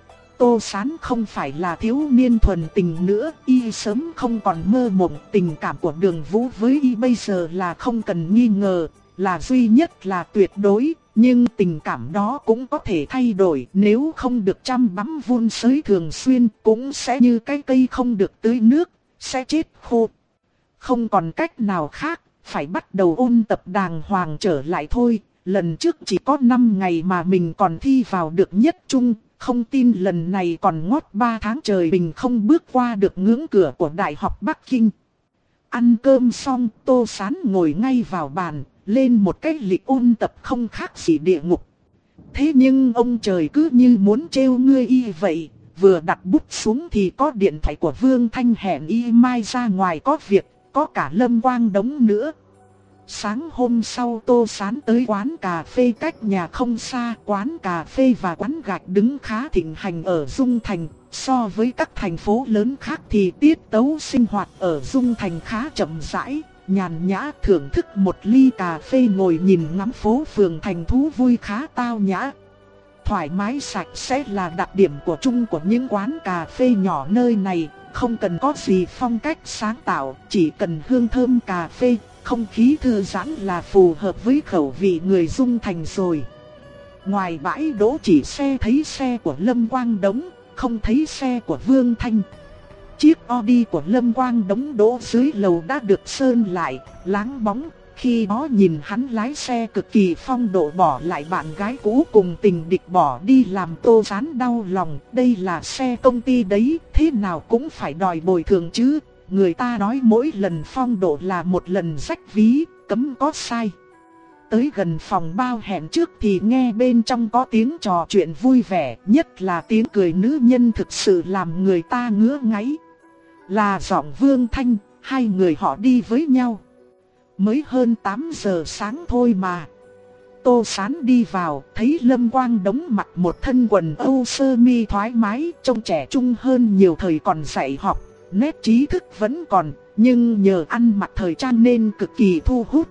Speaker 1: Tô Sán không phải là thiếu niên thuần tình nữa, y sớm không còn mơ mộng. Tình cảm của Đường Vũ với y bây giờ là không cần nghi ngờ, là duy nhất, là tuyệt đối. Nhưng tình cảm đó cũng có thể thay đổi, nếu không được chăm bắm vun sới thường xuyên cũng sẽ như cái cây không được tưới nước, sẽ chết khô. Không còn cách nào khác, phải bắt đầu ôn tập đàng hoàng trở lại thôi. Lần trước chỉ có năm ngày mà mình còn thi vào được nhất trung, không tin lần này còn ngót ba tháng trời mình không bước qua được ngưỡng cửa của Đại học Bắc Kinh. Ăn cơm xong, Tô Sán ngồi ngay vào bàn, lên một cái lịch ôn tập không khác gì địa ngục. Thế nhưng ông trời cứ như muốn trêu ngươi y vậy, vừa đặt bút xuống thì có điện thoại của Vương Thanh hẹn y mai ra ngoài có việc, có cả Lâm Quang Đống nữa. Sáng hôm sau Tô Sán tới quán cà phê cách nhà không xa. Quán cà phê và quán gạch đứng khá thịnh hành ở Dung Thành. So với các thành phố lớn khác thì tiết tấu sinh hoạt ở Dung Thành khá chậm rãi, nhàn nhã, thưởng thức một ly cà phê ngồi nhìn ngắm phố phường thành thú vui khá tao nhã. Thoải mái sạch sẽ là đặc điểm của chung của những quán cà phê nhỏ nơi này. Không cần có gì phong cách sáng tạo, chỉ cần hương thơm cà phê, không khí thư giãn là phù hợp với khẩu vị người Dung Thành rồi. Ngoài bãi đỗ chỉ xe thấy xe của Lâm Quang Đống, không thấy xe của Vương Thanh. Chiếc Audi của Lâm Quang Đống đỗ dưới lầu đã được sơn lại, láng bóng. Khi đó nhìn hắn lái xe cực kỳ phong độ bỏ lại bạn gái cũ cùng tình địch bỏ đi làm Tô Sán đau lòng. Đây là xe công ty đấy, thế nào cũng phải đòi bồi thường chứ. Người ta nói mỗi lần phong độ là một lần rách ví, cấm có sai. Tới gần phòng bao hẹn trước thì nghe bên trong có tiếng trò chuyện vui vẻ, nhất là tiếng cười nữ nhân thực sự làm người ta ngứa ngáy. Là giọng Vương Thanh, hai người họ đi với nhau. Mới hơn tám giờ sáng thôi mà. Tô Sán đi vào, thấy Lâm Quang Đống mặc một thân quần âu sơ mi thoải mái, trông trẻ trung hơn nhiều thời còn dạy học. Nét trí thức vẫn còn, nhưng nhờ ăn mặc thời trang nên cực kỳ thu hút.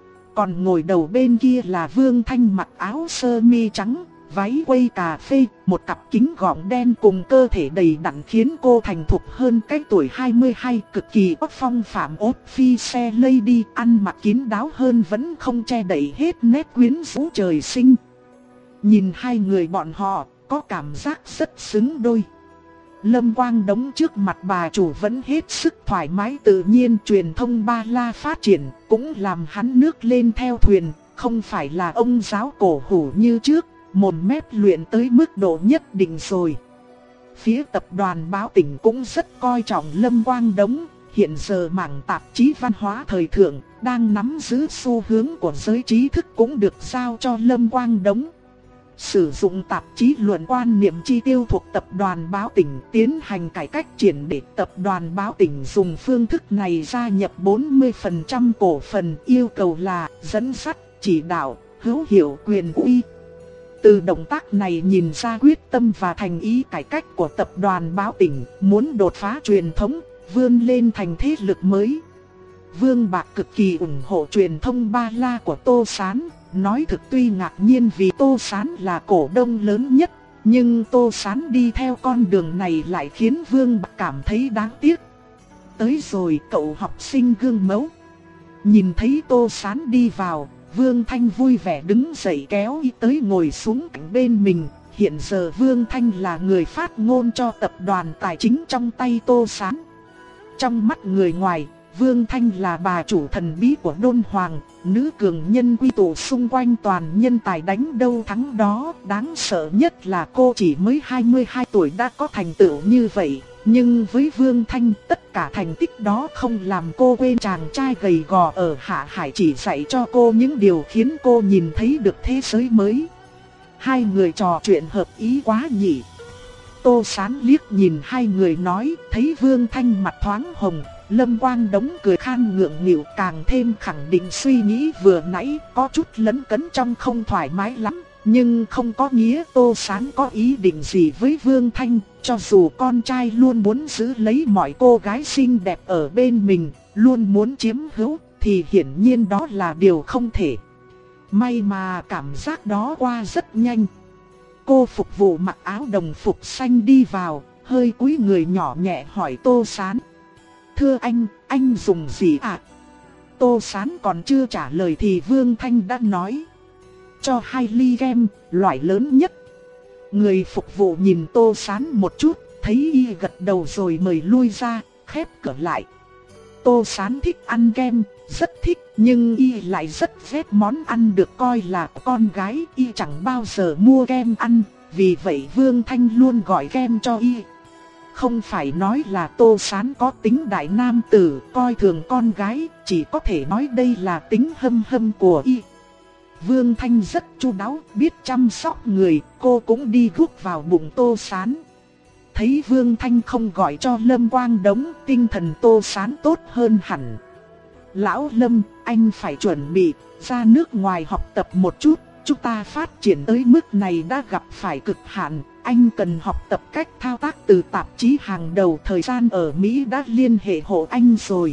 Speaker 1: Còn ngồi đầu bên kia là Vương Thanh mặc áo sơ mi trắng, váy quây cà phê, một cặp kính gọng đen cùng cơ thể đầy đặn khiến cô thành thục hơn cái tuổi hai mươi hai, cực kỳ có phong phạm ốt phi xe lady, ăn mặc kín đáo hơn vẫn không che đậy hết nét quyến rũ trời sinh. Nhìn hai người bọn họ, có cảm giác rất xứng đôi. Lâm Quang Đống trước mặt bà chủ vẫn hết sức thoải mái tự nhiên, truyền thông ba la phát triển cũng làm hắn nước lên theo thuyền, không phải là ông giáo cổ hủ như trước, mồm mép luyện tới mức độ nhất định rồi. Phía tập đoàn Báo Tỉnh cũng rất coi trọng Lâm Quang Đống. Hiện giờ mảng tạp chí văn hóa thời thượng đang nắm giữ xu hướng của giới trí thức cũng được giao cho Lâm Quang Đống. Sử dụng tạp chí luận quan niệm chi tiêu thuộc tập đoàn Báo Tỉnh tiến hành cải cách triển để tập đoàn Báo Tỉnh dùng phương thức này gia nhập bốn mươi phần trăm cổ phần, yêu cầu là dẫn dắt, chỉ đạo, hữu hiệu quyền uy. Từ động tác này nhìn ra quyết tâm và thành ý cải cách của tập đoàn Báo Tỉnh, muốn đột phá truyền thống, vươn lên thành thế lực mới. Vương Bạc cực kỳ ủng hộ truyền thông ba la của Tô Sán, nói thực tuy ngạc nhiên vì Tô Sán là cổ đông lớn nhất, nhưng Tô Sán đi theo con đường này lại khiến Vương Bạc cảm thấy đáng tiếc. Tới rồi cậu học sinh gương mẫu. Nhìn thấy Tô Sán đi vào, Vương Thanh vui vẻ đứng dậy kéo y tới ngồi xuống cạnh bên mình. Hiện giờ Vương Thanh là người phát ngôn cho tập đoàn tài chính trong tay Tô Sán. Trong mắt người ngoài, Vương Thanh là bà chủ thần bí của Đôn Hoàng, nữ cường nhân quy tụ xung quanh toàn nhân tài đánh đâu thắng đó. Đáng sợ nhất là cô chỉ mới hai mươi hai tuổi đã có thành tựu như vậy. Nhưng với Vương Thanh, tất cả thành tích đó không làm cô quên chàng trai gầy gò ở Hạ Hải chỉ dạy cho cô những điều khiến cô nhìn thấy được thế giới mới. Hai người trò chuyện hợp ý quá nhỉ. Tô Sán liếc nhìn hai người nói, thấy Vương Thanh mặt thoáng hồng, Lâm Quang Đống cười khan ngượng nghịu, càng thêm khẳng định suy nghĩ vừa nãy, có chút lấn cấn trong không thoải mái lắm. Nhưng không có nghĩa Tô Sán có ý định gì với Vương Thanh, cho dù con trai luôn muốn giữ lấy mọi cô gái xinh đẹp ở bên mình, luôn muốn chiếm hữu, thì hiển nhiên đó là điều không thể. May mà cảm giác đó qua rất nhanh. Cô phục vụ mặc áo đồng phục xanh đi vào, hơi cúi người nhỏ nhẹ hỏi Tô Sán. Thưa anh, anh dùng gì ạ? À? Tô Sán còn chưa trả lời thì Vương Thanh đã nói. Cho hai ly kem, loại lớn nhất. Người phục vụ nhìn Tô Sán một chút, thấy y gật đầu rồi mời lui ra, khép cửa lại. Tô Sán thích ăn kem, rất thích, nhưng y lại rất ghét món ăn được coi là con gái, y chẳng bao giờ mua kem ăn, vì vậy Vương Thanh luôn gọi kem cho y. Không phải nói là Tô Sán có tính đại nam tử, coi thường con gái, chỉ có thể nói đây là tính hâm hâm của y. Vương Thanh rất chu đáo, biết chăm sóc người, cô cũng đi guốc vào bụng Tô Sán. Thấy Vương Thanh không gọi cho Lâm Quang Đống, tinh thần Tô Sán tốt hơn hẳn. Lão Lâm, anh phải chuẩn bị ra nước ngoài học tập một chút, chúng ta phát triển tới mức này đã gặp phải cực hạn, anh cần học tập cách thao tác từ tạp chí hàng đầu thời gian ở Mỹ đã liên hệ hộ anh rồi.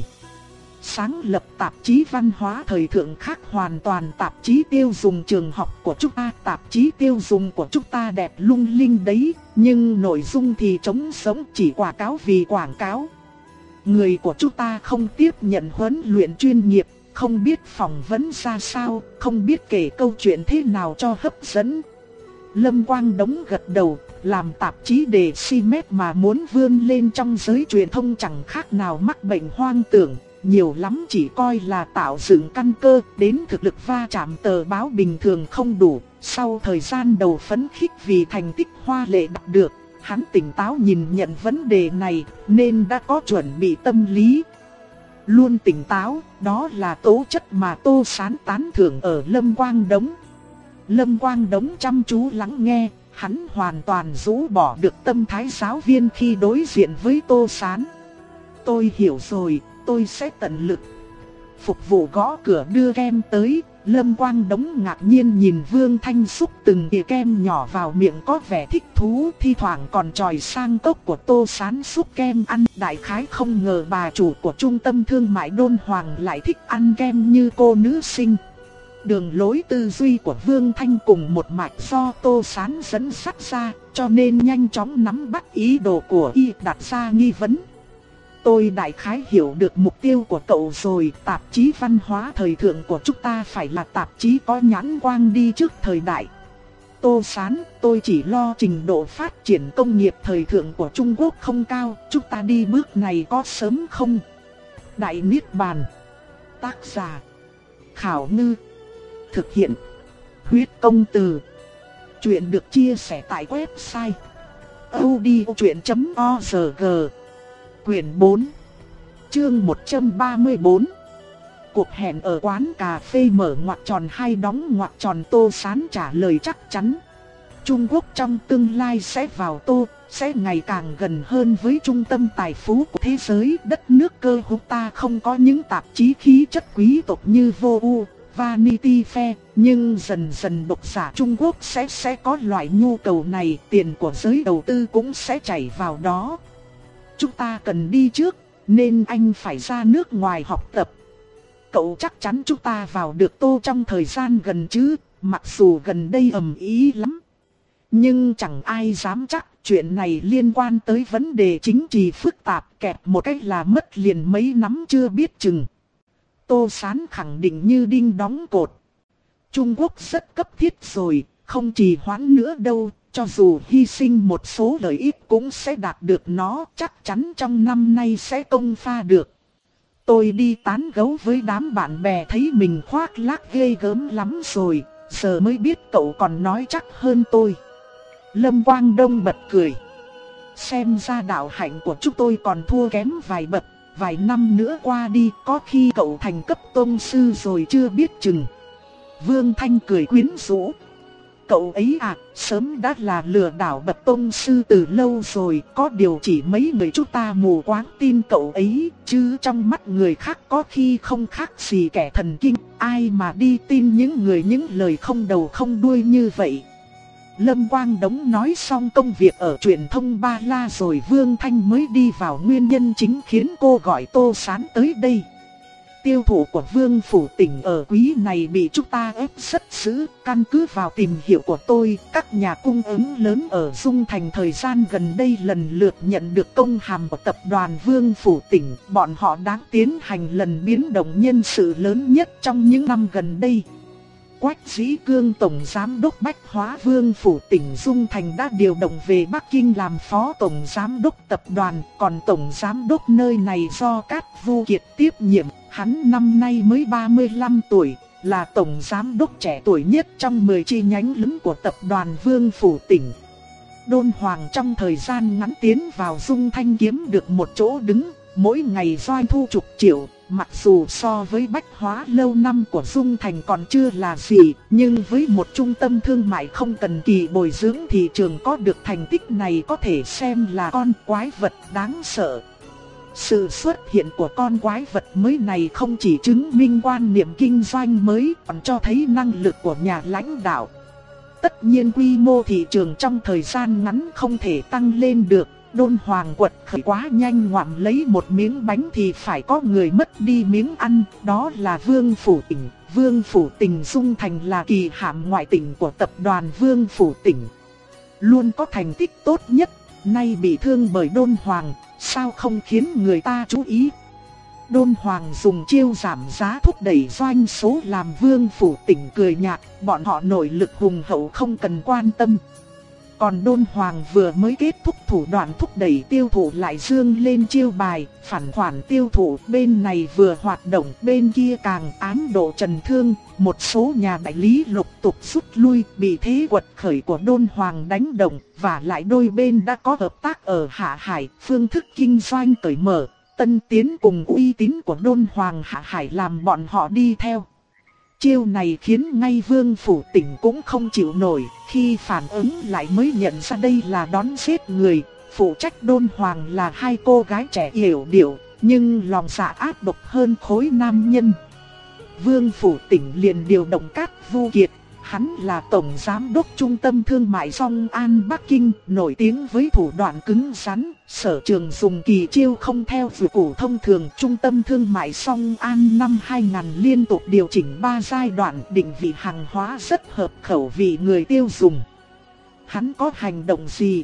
Speaker 1: Sáng lập tạp chí văn hóa thời thượng khác hoàn toàn tạp chí tiêu dùng trường học của chúng ta. Tạp chí tiêu dùng của chúng ta đẹp lung linh đấy, nhưng nội dung thì trống sống, chỉ quảng cáo vì quảng cáo. Người của chúng ta không tiếp nhận huấn luyện chuyên nghiệp, không biết phỏng vấn ra sao, không biết kể câu chuyện thế nào cho hấp dẫn. Lâm Quang Đống gật đầu, làm tạp chí để xi mét mà muốn vươn lên trong giới truyền thông chẳng khác nào mắc bệnh hoang tưởng. Nhiều lắm chỉ coi là tạo dựng căn cơ, đến thực lực va chạm tờ báo bình thường không đủ. Sau thời gian đầu phấn khích vì thành tích hoa lệ đạt được, hắn tỉnh táo nhìn nhận vấn đề này nên đã có chuẩn bị tâm lý. Luôn tỉnh táo, đó là tố chất mà Tô Sán tán thưởng ở Lâm Quang Đống. Lâm Quang Đống chăm chú lắng nghe, hắn hoàn toàn rũ bỏ được tâm thái giáo viên khi đối diện với Tô Sán. Tôi hiểu rồi, tôi sẽ tận lực. Phục vụ gõ cửa đưa kem tới, Lâm Quang Đống ngạc nhiên nhìn Vương Thanh xúc từng thìa kem nhỏ vào miệng có vẻ thích thú, thi thoảng còn chòi sang cốc của Tô Sán xúc kem ăn. Đại khái không ngờ bà chủ của trung tâm thương mại Đôn Hoàng lại thích ăn kem như cô nữ sinh. Đường lối tư duy của Vương Thanh cùng một mạch do Tô Sán dẫn dắt ra, cho nên nhanh chóng nắm bắt ý đồ của y, đặt ra nghi vấn. Tôi đại khái hiểu được mục tiêu của cậu rồi, tạp chí văn hóa thời thượng của chúng ta phải là tạp chí có nhãn quang đi trước thời đại. Tô Sán, tôi chỉ lo trình độ phát triển công nghiệp thời thượng của Trung Quốc không cao, chúng ta đi bước này có sớm không? Đại Niết Bàn. Tác giả Khảo Ngư. Thực hiện Huyết Công Từ. Chuyện được chia sẻ tại website audiotruyen chấm org. Quyển bốn, chương một trăm ba mươi bốn. Cuộc hẹn ở quán cà phê mở ngoặc tròn hay đóng ngoặc tròn. Tô Sán trả lời chắc chắn. Trung Quốc trong tương lai sẽ vào tô, sẽ ngày càng gần hơn với trung tâm tài phú của thế giới. Đất nước cơ hữu ta không có những tạp chí khí chất quý tộc như Vogue, Vanity Fair, nhưng dần dần độc giả Trung Quốc sẽ sẽ có loại nhu cầu này, tiền của giới đầu tư cũng sẽ chảy vào đó. Chúng ta cần đi trước, nên anh phải ra nước ngoài học tập. Cậu chắc chắn chúng ta vào được tô trong thời gian gần chứ, mặc dù gần đây ầm ĩ lắm. Nhưng chẳng ai dám chắc, chuyện này liên quan tới vấn đề chính trị phức tạp, kẹp một cách là mất liền mấy năm chưa biết chừng. Tô Sán khẳng định như đinh đóng cột. Trung Quốc rất cấp thiết rồi, không trì hoãn nữa đâu, cho dù hy sinh một số lợi ích cũng sẽ đạt được nó, chắc chắn trong năm nay sẽ công pha được. Tôi đi tán gẫu với đám bạn bè thấy mình khoác lác ghê gớm lắm rồi, giờ mới biết cậu còn nói chắc hơn tôi. Lâm Quang Đông bật cười. Xem ra đạo hạnh của chúng tôi còn thua kém vài bậc, vài năm nữa qua đi có khi cậu thành cấp tông sư rồi chưa biết chừng. Vương Thanh cười quyến rũ. Cậu ấy à, sớm đã là lừa đảo bậc tông sư từ lâu rồi, có điều chỉ mấy người chúng ta mù quáng tin cậu ấy, chứ trong mắt người khác có khi không khác gì kẻ thần kinh, ai mà đi tin những người những lời không đầu không đuôi như vậy. Lâm Quang Đống nói xong công việc ở truyền thông Ba La rồi Vương Thanh mới đi vào nguyên nhân chính khiến cô gọi Tô Sán tới đây. Tiêu thụ của Vương Phủ Tỉnh ở quý này bị chúng ta ép rất dữ, căn cứ vào tìm hiểu của tôi, các nhà cung ứng lớn ở Dung Thành thời gian gần đây lần lượt nhận được công hàm của tập đoàn Vương Phủ Tỉnh, bọn họ đang tiến hành lần biến động nhân sự lớn nhất trong những năm gần đây. Quách Dĩ Cương Tổng Giám đốc Bách Hóa Vương Phủ Tỉnh Dung Thành đã điều động về Bắc Kinh làm Phó Tổng Giám đốc tập đoàn, còn Tổng Giám đốc nơi này do Cát Vu Kiệt tiếp nhiệm, hắn năm nay mới ba mươi lăm tuổi, là Tổng Giám đốc trẻ tuổi nhất trong mười chi nhánh lớn của tập đoàn Vương Phủ Tỉnh. Đôn Hoàng trong thời gian ngắn tiến vào Dung Thanh kiếm được một chỗ đứng, mỗi ngày doanh thu chục triệu. Mặc dù so với Bách Hóa lâu năm của Dung Thành còn chưa là gì, nhưng với một trung tâm thương mại không cần kỳ bồi dưỡng thị trường có được thành tích này có thể xem là con quái vật đáng sợ. Sự xuất hiện của con quái vật mới này không chỉ chứng minh quan niệm kinh doanh mới, còn cho thấy năng lực của nhà lãnh đạo. Tất nhiên quy mô thị trường trong thời gian ngắn không thể tăng lên được. Đôn Hoàng quật khởi quá nhanh, ngoạm lấy một miếng bánh thì phải có người mất đi miếng ăn, đó là Vương Phủ Tỉnh. Vương Phủ Tỉnh Dung Thành là kỳ hạm ngoại tỉnh của tập đoàn Vương Phủ Tỉnh, luôn có thành tích tốt nhất, nay bị thương bởi Đôn Hoàng, sao không khiến người ta chú ý. Đôn Hoàng dùng chiêu giảm giá thúc đẩy doanh số làm Vương Phủ Tỉnh cười nhạt, bọn họ nội lực hùng hậu không cần quan tâm. Còn Đôn Hoàng vừa mới kết thúc thủ đoạn thúc đẩy tiêu thụ lại dương lên chiêu bài, phản khoản tiêu thụ, bên này vừa hoạt động bên kia càng ám độ trần thương, một số nhà đại lý lục tục rút lui, bị thế quật khởi của Đôn Hoàng đánh động, và lại đôi bên đã có hợp tác ở Hạ Hải, phương thức kinh doanh cởi mở, tân tiến cùng uy tín của Đôn Hoàng Hạ Hải làm bọn họ đi theo. Chiêu này khiến ngay Vương Phủ Tỉnh cũng không chịu nổi, khi phản ứng lại mới nhận ra đây là đón giết người, phụ trách Đôn Hoàng là hai cô gái trẻ yểu điệu, nhưng lòng dạ ác độc hơn khối nam nhân. Vương Phủ Tỉnh liền điều động Cát Vu Kiệt, hắn là Tổng Giám đốc Trung tâm Thương mại Song An Bắc Kinh, nổi tiếng với thủ đoạn cứng rắn, sở trường dùng kỳ chiêu không theo vụ cũ thông thường. Trung tâm Thương mại Song An năm hai nghìn liên tục điều chỉnh ba giai đoạn, định vị hàng hóa rất hợp khẩu vị người tiêu dùng. Hắn có hành động gì?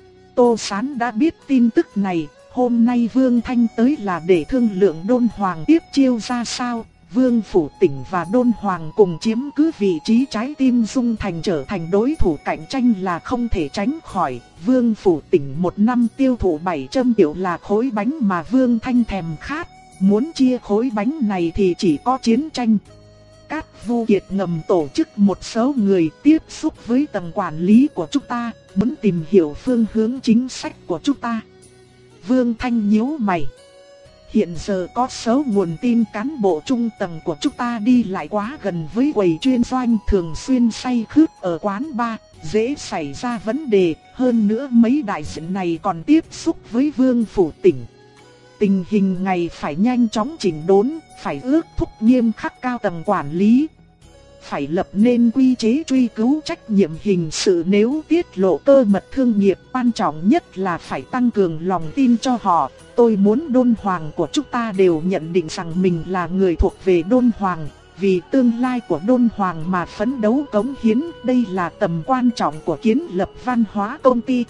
Speaker 1: Tô Sán đã biết tin tức này, hôm nay Vương Thanh tới là để thương lượng Đôn Hoàng tiếp chiêu ra sao. Vương Phủ Tỉnh và Đôn Hoàng cùng chiếm cứ vị trí trái tim Dung Thành, trở thành đối thủ cạnh tranh là không thể tránh khỏi. Vương Phủ Tỉnh một năm tiêu thụ bảy trăm triệu là khối bánh mà Vương Thanh thèm khát, muốn chia khối bánh này thì chỉ có chiến tranh. Cát Vu Kiệt ngầm tổ chức một số người tiếp xúc với tầng quản lý của chúng ta, muốn tìm hiểu phương hướng chính sách của chúng ta. Vương Thanh nhíu mày. Hiện giờ có số nguồn tin cán bộ trung tầng của chúng ta đi lại quá gần với quầy chuyên doanh, thường xuyên say khướt ở quán bar, dễ xảy ra vấn đề. Hơn nữa mấy đại diện này còn tiếp xúc với Vương phủ tỉnh. Tình hình ngày phải nhanh chóng chỉnh đốn, phải ước thúc nghiêm khắc cao tầng quản lý. Phải lập nên quy chế truy cứu trách nhiệm hình sự nếu tiết lộ cơ mật thương nghiệp. Quan trọng nhất là phải tăng cường lòng tin cho họ. Tôi muốn Đôn Hoàng của chúng ta đều nhận định rằng mình là người thuộc về Đôn Hoàng. Vì tương lai của Đôn Hoàng mà phấn đấu cống hiến, đây là tầm quan trọng của kiến lập văn hóa công ty.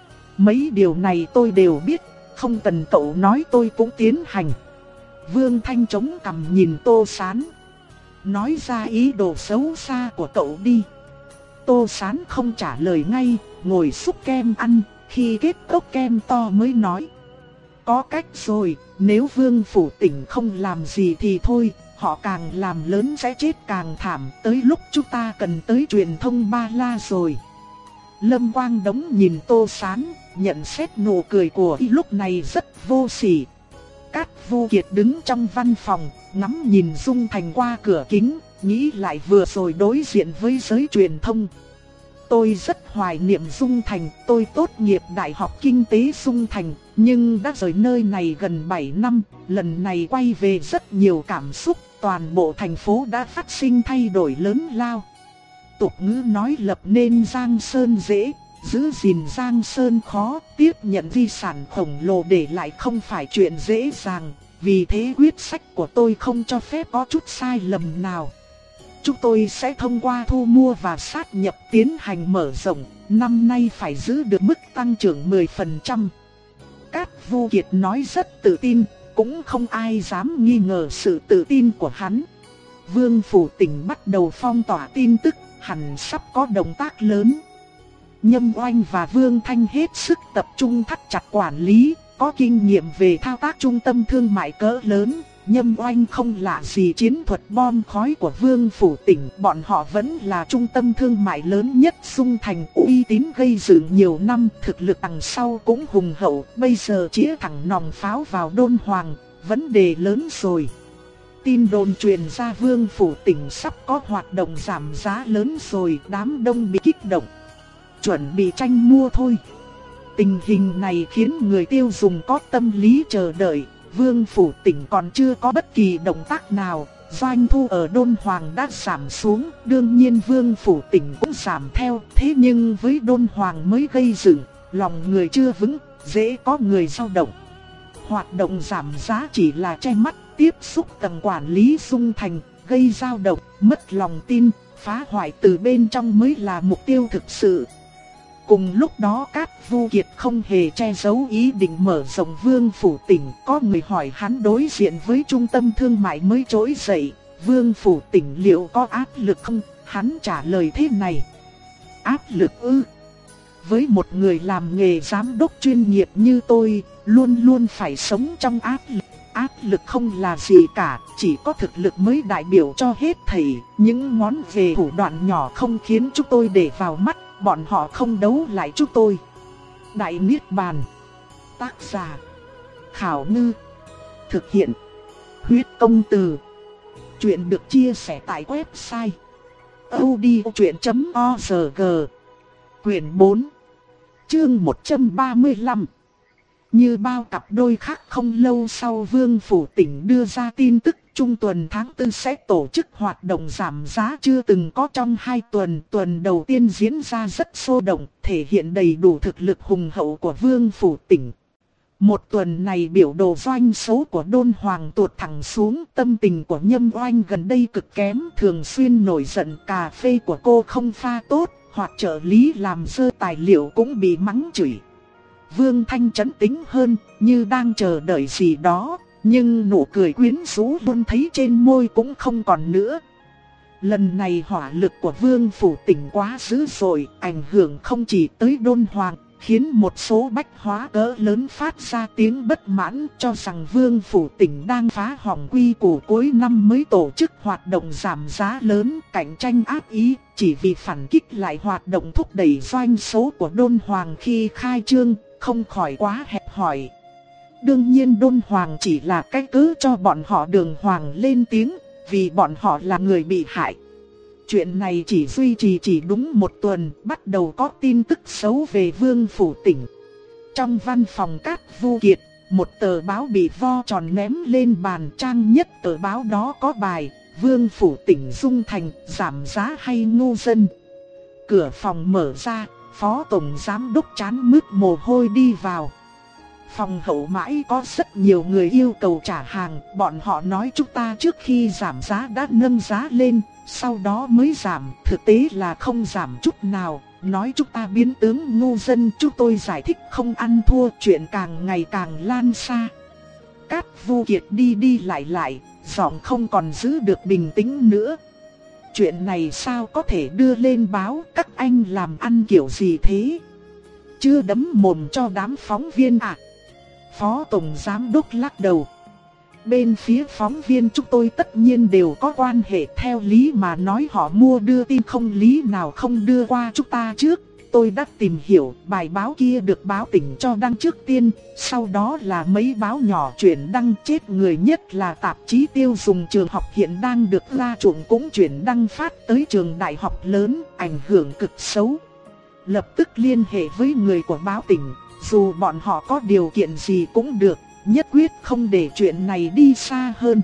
Speaker 1: Mấy điều này tôi đều biết, không cần cậu nói tôi cũng tiến hành. Vương Thanh chống cằm nhìn Tô Sán. Nói ra ý đồ xấu xa của cậu đi. Tô Sán không trả lời ngay, ngồi xúc kem ăn, khi kết cốc kem to mới nói. Có cách rồi, nếu Vương phủ tỉnh không làm gì thì thôi, họ càng làm lớn sẽ chết càng thảm, tới lúc chúng ta cần tới truyền thông ba la rồi. Lâm Quang Đống nhìn Tô Sán, nhận xét nụ cười của y lúc này rất vô sỉ. Cát Vô Kiệt đứng trong văn phòng, ngắm nhìn Dung Thành qua cửa kính, nghĩ lại vừa rồi đối diện với giới truyền thông. Tôi rất hoài niệm Dung Thành, tôi tốt nghiệp Đại học Kinh tế Dung Thành, nhưng đã rời nơi này gần bảy năm, lần này quay về rất nhiều cảm xúc, toàn bộ thành phố đã phát sinh thay đổi lớn lao. Tục ngữ nói lập nên Giang Sơn dễ, giữ gìn Giang Sơn khó, tiếp nhận di sản khổng lồ để lại không phải chuyện dễ dàng, vì thế quyết sách của tôi không cho phép có chút sai lầm nào. Chúng tôi sẽ thông qua thu mua và sát nhập tiến hành mở rộng, năm nay phải giữ được mức tăng trưởng mười phần trăm. Cát Vô Kiệt nói rất tự tin, cũng không ai dám nghi ngờ sự tự tin của hắn. Vương phủ tỉnh bắt đầu phong tỏa tin tức, hẳn sắp có động tác lớn. Nhâm Oanh và Vương Thanh hết sức tập trung thắt chặt quản lý, có kinh nghiệm về thao tác trung tâm thương mại cỡ lớn. Nhâm Oanh không lạ gì chiến thuật bom khói của Vương phủ tỉnh, bọn họ vẫn là trung tâm thương mại lớn nhất Dung Thành, uy tín gây dựng nhiều năm, thực lực đằng sau cũng hùng hậu, bây giờ chĩa thẳng nòng pháo vào Đôn Hoàng, vấn đề lớn rồi. Tin đồn truyền ra Vương phủ tỉnh sắp có hoạt động giảm giá lớn rồi, đám đông bị kích động, chuẩn bị tranh mua thôi. Tình hình này khiến người tiêu dùng có tâm lý chờ đợi. Vương phủ tỉnh còn chưa có bất kỳ động tác nào, doanh thu ở Đôn Hoàng đã giảm xuống, đương nhiên Vương phủ tỉnh cũng giảm theo, thế nhưng với Đôn Hoàng mới gây dựng, lòng người chưa vững, dễ có người dao động. Hoạt động giảm giá chỉ là che mắt, tiếp xúc tầng quản lý Dung Thành, gây dao động, mất lòng tin, phá hoại từ bên trong mới là mục tiêu thực sự. Cùng lúc đó Cát Vô Kiệt không hề che giấu ý định mở rộng Vương phủ tỉnh, có người hỏi hắn đối diện với trung tâm thương mại mới trỗi dậy, Vương phủ tỉnh liệu có áp lực không? Hắn trả lời thế này: áp lực ư? Với một người làm nghề giám đốc chuyên nghiệp như tôi, luôn luôn phải sống trong áp lực. Áp lực không là gì cả, chỉ có thực lực mới đại biểu cho hết thảy. Những ngón về thủ đoạn nhỏ không khiến chúng tôi để vào mắt, bọn họ không đấu lại chúng tôi. Đại Niết Bàn. Tác giả: Khảo Ngư. Thực hiện: Huyết Công Từ. Chuyện được chia sẻ tại website audiochuyện chấm org. Quyển bốn, chương một trăm ba mươi lăm. Như bao cặp đôi khác, không lâu sau Vương phủ tỉnh đưa ra tin tức trung tuần tháng tư sẽ tổ chức hoạt động giảm giá chưa từng có trong hai tuần. Tuần đầu tiên diễn ra rất sôi động, thể hiện đầy đủ thực lực hùng hậu của Vương phủ tỉnh. Một tuần này biểu đồ doanh số của Đôn Hoàng tuột thẳng xuống, tâm tình của Nhâm Oanh gần đây cực kém, thường xuyên nổi giận, cà phê của cô không pha tốt, hoặc trợ lý làm dơ tài liệu cũng bị mắng chửi. Vương Thanh trấn tĩnh hơn, như đang chờ đợi gì đó, nhưng nụ cười quyến rũ luôn thấy trên môi cũng không còn nữa. Lần này hỏa lực của Vương phủ tỉnh quá dữ dội, ảnh hưởng không chỉ tới Đôn Hoàng, khiến một số bách hóa cỡ lớn phát ra tiếng bất mãn, cho rằng Vương Phủ Tỉnh đang phá hỏng quy củ cuối năm mới tổ chức hoạt động giảm giá lớn, cạnh tranh ác ý, chỉ vì phản kích lại hoạt động thúc đẩy doanh số của Đôn Hoàng khi khai trương, không khỏi quá hẹp hòi. Đương nhiên Đôn Hoàng chỉ là cái cớ cho bọn họ Đường Hoàng lên tiếng, vì bọn họ là người bị hại. Chuyện này chỉ duy trì chỉ đúng một tuần, bắt đầu có tin tức xấu về Vương Phủ Tỉnh. Trong văn phòng Cát Vu Kiệt, một tờ báo bị vo tròn ném lên bàn, trang nhất tờ báo đó có bài Vương Phủ Tỉnh Dung Thành, giảm giá hay ngu dân. Cửa phòng mở ra, Phó Tổng Giám Đốc chán mướt mồ hôi đi vào. Phòng hậu mãi có rất nhiều người yêu cầu trả hàng, bọn họ nói chúng ta trước khi giảm giá đã nâng giá lên, sau đó mới giảm, thực tế là không giảm chút nào, nói chúng ta biến tướng ngu dân, chúng tôi giải thích không ăn thua, chuyện càng ngày càng lan xa. Cát Vu Kiệt đi đi lại lại, giọng không còn giữ được bình tĩnh nữa. Chuyện này sao có thể đưa lên báo, các anh làm ăn kiểu gì thế? Chưa đấm mồm cho đám phóng viên à? Phó Tổng Giám Đốc lắc đầu. Bên phía phóng viên chúng tôi tất nhiên đều có quan hệ, theo lý mà nói họ mua đưa tin không lý nào không đưa qua chúng ta trước. Tôi đã tìm hiểu, bài báo kia được báo tỉnh cho đăng trước tiên, sau đó là mấy báo nhỏ chuyển đăng, chết người nhất là tạp chí tiêu dùng trường học hiện đang được ra chuộng cũng chuyển đăng phát tới trường đại học lớn, ảnh hưởng cực xấu. Lập tức liên hệ với người của báo tỉnh, dù bọn họ có điều kiện gì cũng được, nhất quyết không để chuyện này đi xa hơn.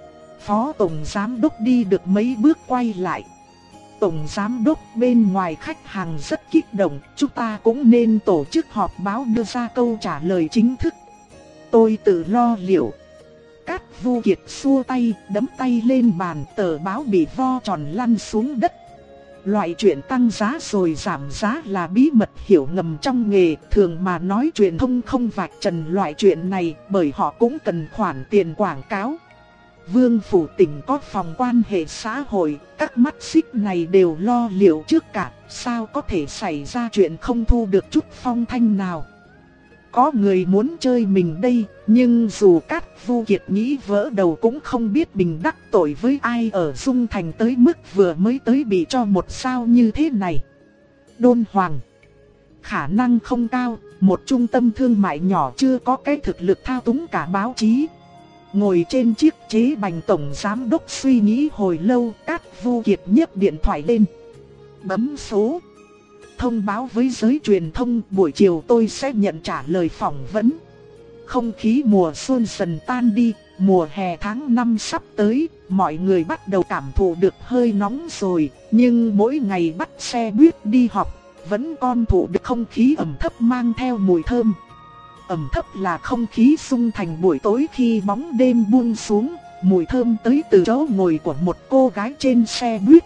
Speaker 1: Phó Tổng Giám Đốc đi được mấy bước quay lại. Tổng Giám Đốc, bên ngoài khách hàng rất kích động, chúng ta cũng nên tổ chức họp báo đưa ra câu trả lời chính thức. Tôi tự lo liệu. Cát Vu Kiệt xua tay, đấm tay lên bàn, tờ báo bị vo tròn lăn xuống đất. Loại chuyện tăng giá rồi giảm giá là bí mật hiểu ngầm trong nghề, thường mà nói truyền thông không vạch trần loại chuyện này, bởi họ cũng cần khoản tiền quảng cáo. Vương Phủ Tỉnh có phòng quan hệ xã hội, các mắt xích này đều lo liệu trước cả, sao có thể xảy ra chuyện không thu được chút phong thanh nào. Có người muốn chơi mình đây, nhưng dù Cát Vu Kiệt nghĩ vỡ đầu cũng không biết mình đắc tội với ai ở Dung Thành tới mức vừa mới tới bị cho một sao như thế này. Đôn Hoàng, khả năng không cao, một trung tâm thương mại nhỏ chưa có cái thực lực thao túng cả báo chí. Ngồi trên chiếc chế bành Tổng Giám Đốc suy nghĩ hồi lâu, Cát Vu Kiệt nhấc điện thoại lên, bấm số. Thông báo với giới truyền thông buổi chiều tôi sẽ nhận trả lời phỏng vấn. Không khí mùa xuân dần tan đi, mùa hè tháng năm sắp tới, mọi người bắt đầu cảm thụ được hơi nóng rồi. Nhưng mỗi ngày bắt xe buýt đi học, vẫn còn thụ được không khí ẩm thấp mang theo mùi thơm. Ẩm thấp là không khí Dung Thành buổi tối khi bóng đêm buông xuống, mùi thơm tới từ chỗ ngồi của một cô gái trên xe buýt.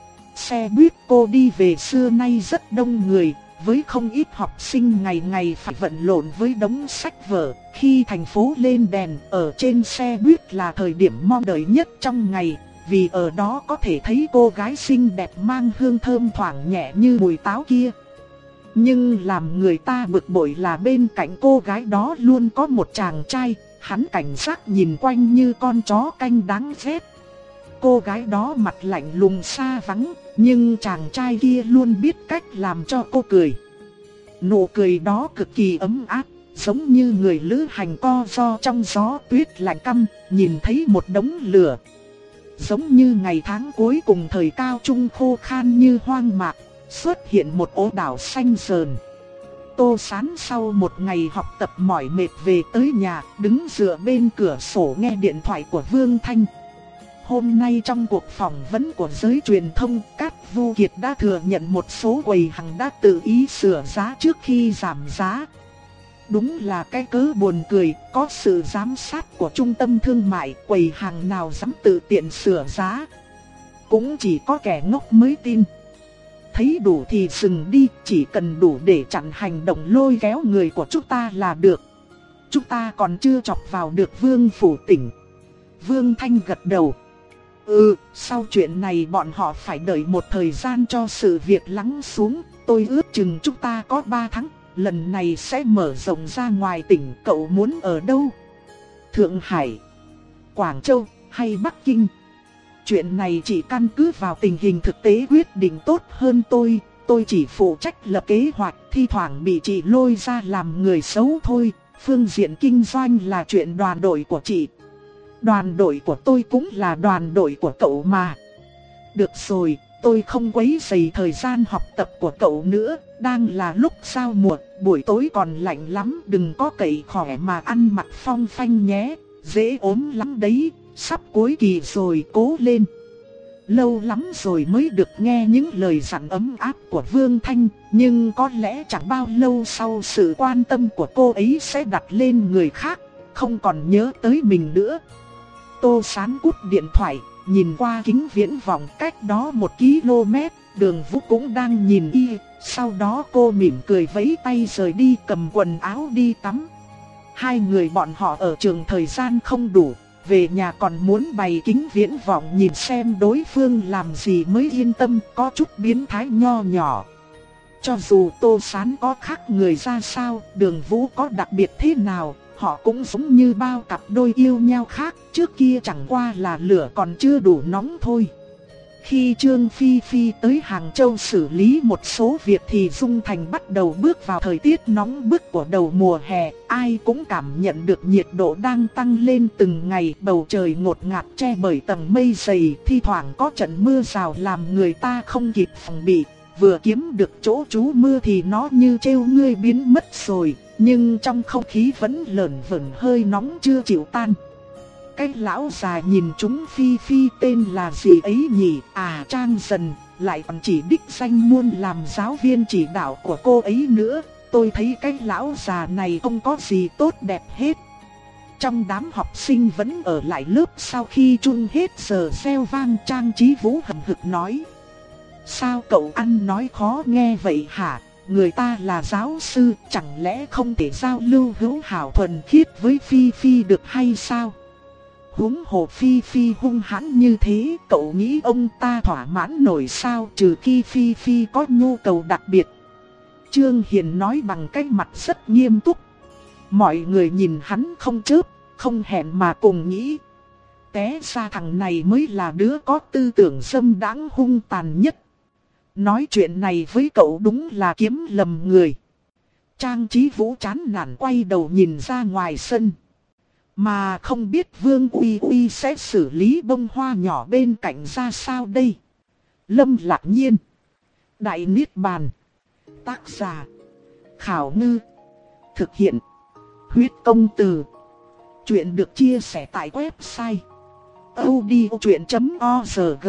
Speaker 1: Xe buýt cô đi về xưa nay rất đông người, với không ít học sinh ngày ngày phải vận lộn với đống sách vở. Khi thành phố lên đèn, ở trên xe buýt là thời điểm mong đợi nhất trong ngày, vì ở đó có thể thấy cô gái xinh đẹp mang hương thơm thoảng nhẹ như mùi táo kia. Nhưng làm người ta bực bội là bên cạnh cô gái đó luôn có một chàng trai, hắn cảnh giác nhìn quanh như con chó canh đáng ghét. Cô gái đó mặt lạnh lùng xa vắng, nhưng chàng trai kia luôn biết cách làm cho cô cười. Nụ cười đó cực kỳ ấm áp, giống như người lữ hành co ro trong gió tuyết lạnh căm, nhìn thấy một đống lửa. Giống như ngày tháng cuối cùng thời cao trung khô khan như hoang mạc, xuất hiện một ố đảo xanh sờn. Tô Sán sau một ngày học tập mỏi mệt về tới nhà, đứng dựa bên cửa sổ nghe điện thoại của Vương Thanh. Hôm nay trong cuộc phỏng vấn của giới truyền thông, Cát Vu Kiệt đã thừa nhận một số quầy hàng đã tự ý sửa giá trước khi giảm giá. Đúng là cái cớ buồn cười, có sự giám sát của trung tâm thương mại, quầy hàng nào dám tự tiện sửa giá. Cũng chỉ có kẻ ngốc mới tin. Thấy đủ thì dừng đi, chỉ cần đủ để chặn hành động lôi kéo người của chúng ta là được. Chúng ta còn chưa chọc vào được Vương Phủ Tỉnh. Vương Thanh gật đầu. Ừ, sau chuyện này bọn họ phải đợi một thời gian cho sự việc lắng xuống. Tôi ước chừng chúng ta có ba tháng, lần này sẽ mở rộng ra ngoài tỉnh, cậu muốn ở đâu? Thượng Hải, Quảng Châu hay Bắc Kinh? Chuyện này chỉ căn cứ vào tình hình thực tế quyết định tốt hơn tôi. Tôi chỉ phụ trách lập kế hoạch, thi thoảng bị chị lôi ra làm người xấu thôi. Phương diện kinh doanh là chuyện đoàn đội của chị. Đoàn đội của tôi cũng là đoàn đội của cậu mà. Được rồi, tôi không quấy rầy thời gian học tập của cậu nữa. Đang là lúc giao mùa, buổi tối còn lạnh lắm. Đừng có cậy khỏe mà ăn mặc phong phanh nhé, dễ ốm lắm đấy. Sắp cuối kỳ rồi, cố lên. Lâu lắm rồi mới được nghe những lời dặn ấm áp của Vương Thanh, nhưng có lẽ chẳng bao lâu sau sự quan tâm của cô ấy sẽ đặt lên người khác, không còn nhớ tới mình nữa. Tô Sán cúp điện thoại, nhìn qua kính viễn vọng cách đó một ki lô mét, Đường Vũ cũng đang nhìn y, sau đó cô mỉm cười vẫy tay rời đi cầm quần áo đi tắm. Hai người bọn họ ở trường thời gian không đủ. Về nhà còn muốn bày kính viễn vọng nhìn xem đối phương làm gì mới yên tâm, có chút biến thái nho nhỏ. Cho dù Tô Sán có khác người ra sao, Đường Vũ có đặc biệt thế nào, họ cũng giống như bao cặp đôi yêu nhau khác, trước kia chẳng qua là lửa còn chưa đủ nóng thôi. Khi Trương Phi Phi tới Hàng Châu xử lý một số việc thì Dung Thành bắt đầu bước vào thời tiết nóng bức của đầu mùa hè. Ai cũng cảm nhận được nhiệt độ đang tăng lên từng ngày, bầu trời ngột ngạt che bởi tầng mây dày, thi thoảng có trận mưa rào làm người ta không kịp phòng bị. Vừa kiếm được chỗ trú mưa thì nó như trêu ngươi biến mất rồi, nhưng trong không khí vẫn lởn vởn hơi nóng chưa chịu tan. Cái lão già nhìn chúng Phi Phi tên là gì ấy nhỉ? À, Trang Dần, lại còn chỉ đích danh muôn làm giáo viên chỉ đạo của cô ấy nữa. Tôi thấy cái lão già này không có gì tốt đẹp hết. Trong đám học sinh vẫn ở lại lớp sau khi chung hết giờ reo vang, Trang Chí Vũ hậm hực nói: sao cậu ăn nói khó nghe vậy hả? Người ta là giáo sư, chẳng lẽ không thể giao lưu hữu hảo thuần khiết với Phi Phi được hay sao? Huống hồ Phi Phi hung hãn như thế, cậu nghĩ ông ta thỏa mãn nổi sao, trừ khi Phi Phi có nhu cầu đặc biệt. Trương Hiền nói bằng cái mặt rất nghiêm túc. Mọi người nhìn hắn không chớp, không hẹn mà cùng nghĩ: té ra thằng này mới là đứa có tư tưởng dâm đãng hung tàn nhất. Nói chuyện này với cậu đúng là kiếm lầm người. Trang Chí Vũ chán nản quay đầu nhìn ra ngoài sân. Mà không biết Vương Uy Uy sẽ xử lý bông hoa nhỏ bên cạnh ra sao đây? Lâm Lạc Nhiên. Đại Niết Bàn. Tác giả: Khảo Ngư. Thực hiện: Huyết Công Từ. Chuyện được chia sẻ tại website audiochuyện chấm org.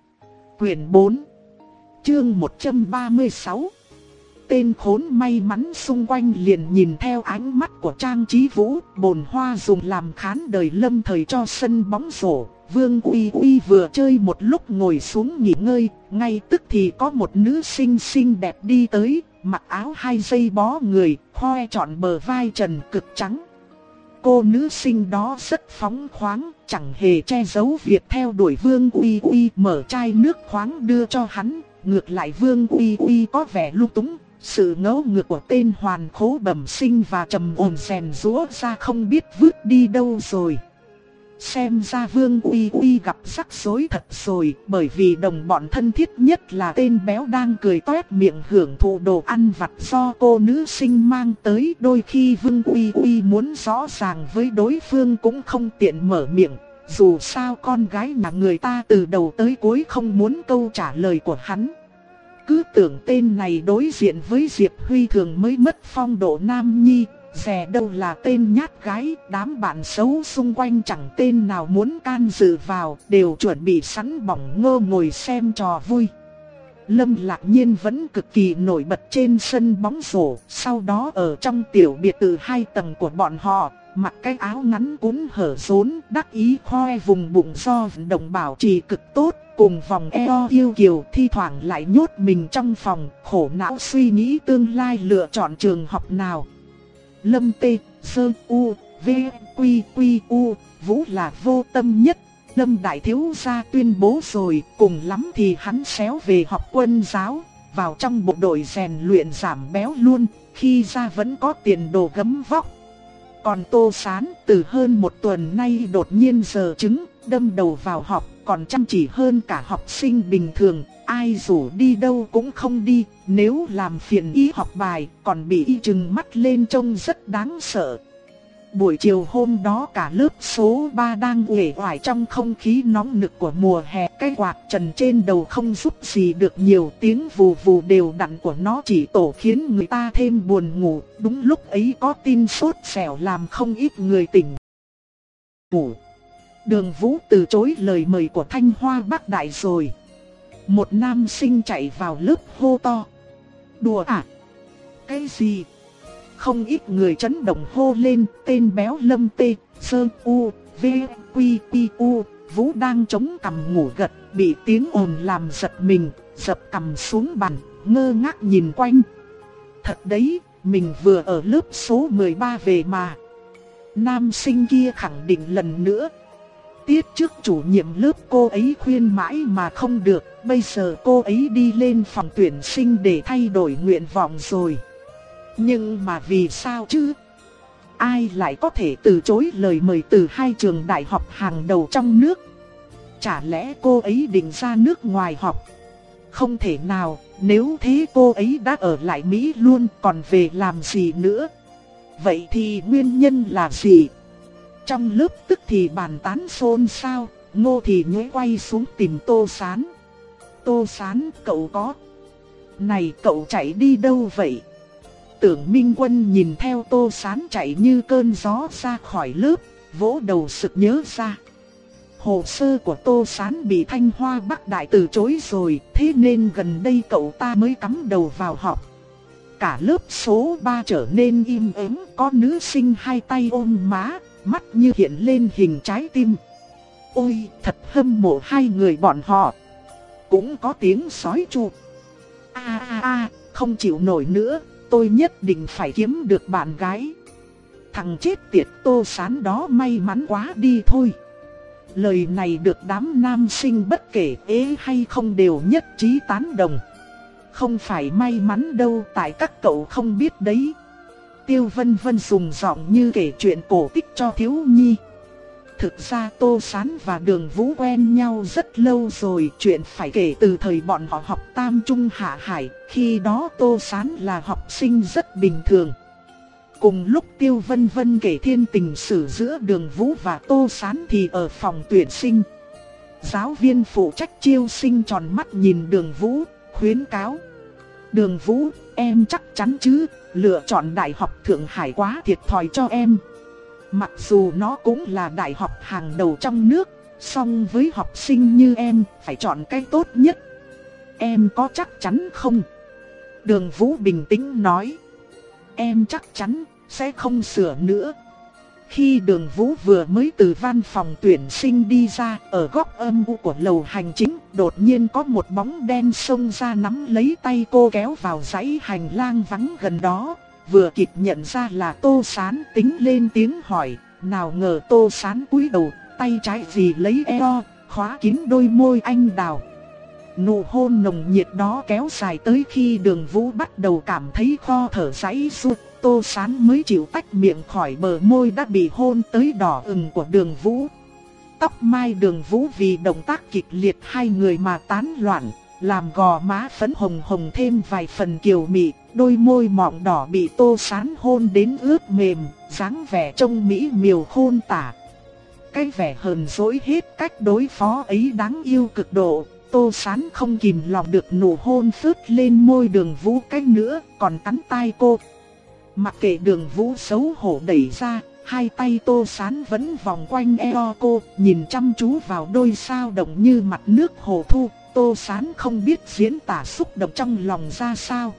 Speaker 1: Quyển bốn, chương một trăm ba mươi sáu. Tên khốn may mắn xung quanh liền nhìn theo ánh mắt của Trang Chí Vũ. Bồn hoa dùng làm khán đời lâm thời cho sân bóng rổ. Vương Uy Uy vừa chơi một lúc ngồi xuống nghỉ ngơi, ngay tức thì có một nữ sinh xinh đẹp đi tới, mặc áo hai dây bó người, khoe trọn bờ vai trần cực trắng. Cô nữ sinh đó rất phóng khoáng, chẳng hề che giấu việc theo đuổi Vương Uy Uy, mở chai nước khoáng đưa cho hắn. Ngược lại Vương Uy Uy có vẻ lung túng. Sự ngấu ngược của tên hoàn khố bẩm sinh và trầm ổn rèn rũa ra không biết vứt đi đâu rồi. Xem ra Vương Uy Uy gặp rắc rối thật rồi, bởi vì đồng bọn thân thiết nhất là tên béo đang cười toét miệng hưởng thụ đồ ăn vặt do cô nữ sinh mang tới. Đôi khi Vương Uy Uy muốn rõ ràng với đối phương cũng không tiện mở miệng. Dù sao con gái nhà người ta từ đầu tới cuối không muốn câu trả lời của hắn. Cứ tưởng tên này đối diện với Diệp Huy Thường mới mất phong độ nam nhi, dè đâu là tên nhát gái. Đám bạn xấu xung quanh chẳng tên nào muốn can dự vào, đều chuẩn bị sẵn bỏng ngơ ngồi xem trò vui. Lâm Lạc Nhiên vẫn cực kỳ nổi bật trên sân bóng rổ. Sau đó ở trong tiểu biệt thự hai tầng của bọn họ, mặc cái áo ngắn cuốn hở rốn, đắc ý khoe vùng bụng do vận động bảo trì cực tốt, cùng vòng eo yêu kiều, thi thoảng lại nhốt mình trong phòng, khổ não suy nghĩ tương lai lựa chọn trường học nào. Lâm T, Sơ, U, V, Quy, Quy, U, Vũ là vô tâm nhất. Lâm Đại Thiếu Gia tuyên bố rồi, cùng lắm thì hắn xéo về học quân giáo, vào trong bộ đội rèn luyện giảm béo luôn. khi ra vẫn có tiền đồ gấm vóc. Còn Tô Sán từ hơn một tuần nay đột nhiên giờ trứng, đâm đầu vào học, còn chăm chỉ hơn cả học sinh bình thường, ai rủ đi đâu cũng không đi, nếu làm phiền y học bài còn bị y trừng mắt lên trông rất đáng sợ. Buổi chiều hôm đó cả lớp số ba đang uể oải trong không khí nóng nực của mùa hè, cái quạt trần trên đầu không giúp gì được nhiều, tiếng vù vù đều đặn của nó chỉ tổ khiến người ta thêm buồn ngủ. Đúng lúc ấy có tin sốt sẻo làm không ít người tỉnh ngủ. Đường Vũ từ chối lời mời của Thanh Hoa Bắc Đại rồi. Một nam sinh chạy vào lớp hô to: "Đùa à? Cái gì?" Không ít người chấn động hô lên, tên béo Lâm Tê, Sơ U, V, Quy, Pi, U, Vũ đang chống cằm ngủ gật, bị tiếng ồn làm giật mình, dập cằm xuống bàn, ngơ ngác nhìn quanh. Thật đấy, mình vừa ở lớp số mười ba về mà. Nam sinh kia khẳng định lần nữa. Tiết trước chủ nhiệm lớp cô ấy khuyên mãi mà không được, bây giờ cô ấy đi lên phòng tuyển sinh để thay đổi nguyện vọng rồi. Nhưng mà vì sao chứ? Ai lại có thể từ chối lời mời từ hai trường đại học hàng đầu trong nước? Chả lẽ cô ấy định ra nước ngoài học? Không thể nào, nếu thế cô ấy đã ở lại Mỹ luôn, còn về làm gì nữa? Vậy thì nguyên nhân là gì? Trong lớp tức thì bàn tán xôn xao, Ngô thì nhếch quay xuống tìm Tô Sán. Tô Sán, cậu có... Này cậu chạy đi đâu vậy? Tưởng Minh Quân nhìn theo Tô Sán chạy như cơn gió ra khỏi lớp, vỗ đầu sực nhớ ra. Hồ sơ của Tô Sán bị Thanh Hoa Bắc Đại từ chối rồi, thế nên gần đây cậu ta mới cắm đầu vào học. Cả lớp số ba trở nên im ắng, có nữ sinh hai tay ôm má, mắt như hiện lên hình trái tim. Ôi, thật hâm mộ hai người bọn họ. Cũng có tiếng sói chu. A a a, không chịu nổi nữa, tôi nhất định phải kiếm được bạn gái. Thằng chết tiệt Tô Sán đó may mắn quá đi thôi. Lời này được đám nam sinh bất kể ế hay không đều nhất trí tán đồng. Không phải may mắn đâu, tại các cậu không biết đấy. Tiêu Vân Vân dùng giọng như kể chuyện cổ tích cho thiếu nhi. Thực ra Tô Sán và Đường Vũ quen nhau rất lâu rồi, chuyện phải kể từ thời bọn họ học Tam Trung Hạ Hải, khi đó Tô Sán là học sinh rất bình thường. Cùng lúc Tiêu Vân Vân kể thiên tình sử giữa Đường Vũ và Tô Sán thì ở phòng tuyển sinh, giáo viên phụ trách chiêu sinh tròn mắt nhìn Đường Vũ, khuyến cáo: Đường Vũ, em chắc chắn chứ, lựa chọn Đại học Thượng Hải quá thiệt thòi cho em. Mặc dù nó cũng là đại học hàng đầu trong nước, song với học sinh như em, phải chọn cái tốt nhất. Em có chắc chắn không? Đường Vũ bình tĩnh nói: Em chắc chắn, sẽ không sửa nữa. Khi Đường Vũ vừa mới từ văn phòng tuyển sinh đi ra, ở góc âm u của lầu hành chính, đột nhiên có một bóng đen xông ra nắm lấy tay cô kéo vào dãy hành lang vắng gần đó. Vừa kịp nhận ra là Tô Sán, tính lên tiếng hỏi, nào ngờ Tô Sán cúi đầu, tay trái vì lấy eo, khóa kín đôi môi anh đào. Nụ hôn nồng nhiệt đó kéo dài tới khi Đường Vũ bắt đầu cảm thấy kho thở giãy giụt, Tô Sán mới chịu tách miệng khỏi bờ môi đã bị hôn tới đỏ ửng của Đường Vũ. Tóc mai Đường Vũ vì động tác kịch liệt hai người mà tán loạn, làm gò má phấn hồng hồng thêm vài phần kiều mị, đôi môi mọng đỏ bị Tô Sán hôn đến ướt mềm, dáng vẻ trông mỹ miều khôn tả. Cái vẻ hờn dỗi hết cách đối phó ấy đáng yêu cực độ, Tô Sán không kìm lòng được nụ hôn phớt lên môi Đường Vũ cái nữa, còn cắn tai cô. Mặc kệ Đường Vũ xấu hổ đẩy ra, hai tay Tô Sán vẫn vòng quanh eo cô, nhìn chăm chú vào đôi sao động như mặt nước hồ thu. Tô Sán không biết diễn tả xúc động trong lòng ra sao.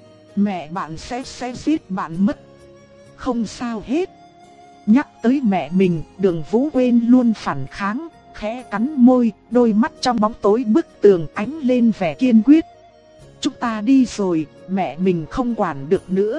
Speaker 1: Mẹ bạn sẽ sẽ giết bạn mất. Không sao hết. Nhắc tới mẹ mình, Đường Vũ quên luôn phản kháng, khẽ cắn môi, đôi mắt trong bóng tối bức tường ánh lên vẻ kiên quyết. Chúng ta đi rồi, mẹ mình không quản được nữa.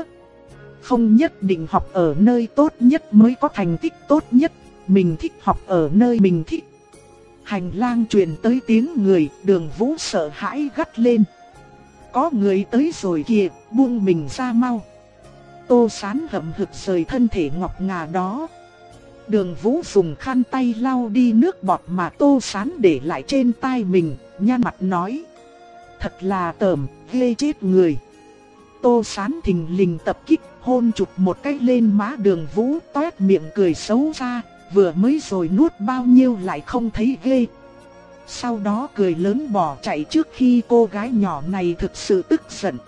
Speaker 1: Không nhất định học ở nơi tốt nhất mới có thành tích tốt nhất, mình thích học ở nơi mình thích. Hành lang truyền tới tiếng người, Đường Vũ sợ hãi gắt lên. Có người tới rồi kìa, buông mình ra mau. Tô Sán hậm hực rời thân thể ngọc ngà đó. Đường Vũ dùng khăn tay lau đi nước bọt mà Tô Sán để lại trên tai mình, nhăn mặt nói: thật là tởm, ghê chết người. Tô Sán thình lình tập kích, hôn chụp một cái lên má Đường Vũ, toét miệng cười xấu xa, vừa mới rồi nuốt bao nhiêu lại không thấy ghê. Sau đó cười lớn bỏ chạy trước khi cô gái nhỏ này thực sự tức giận.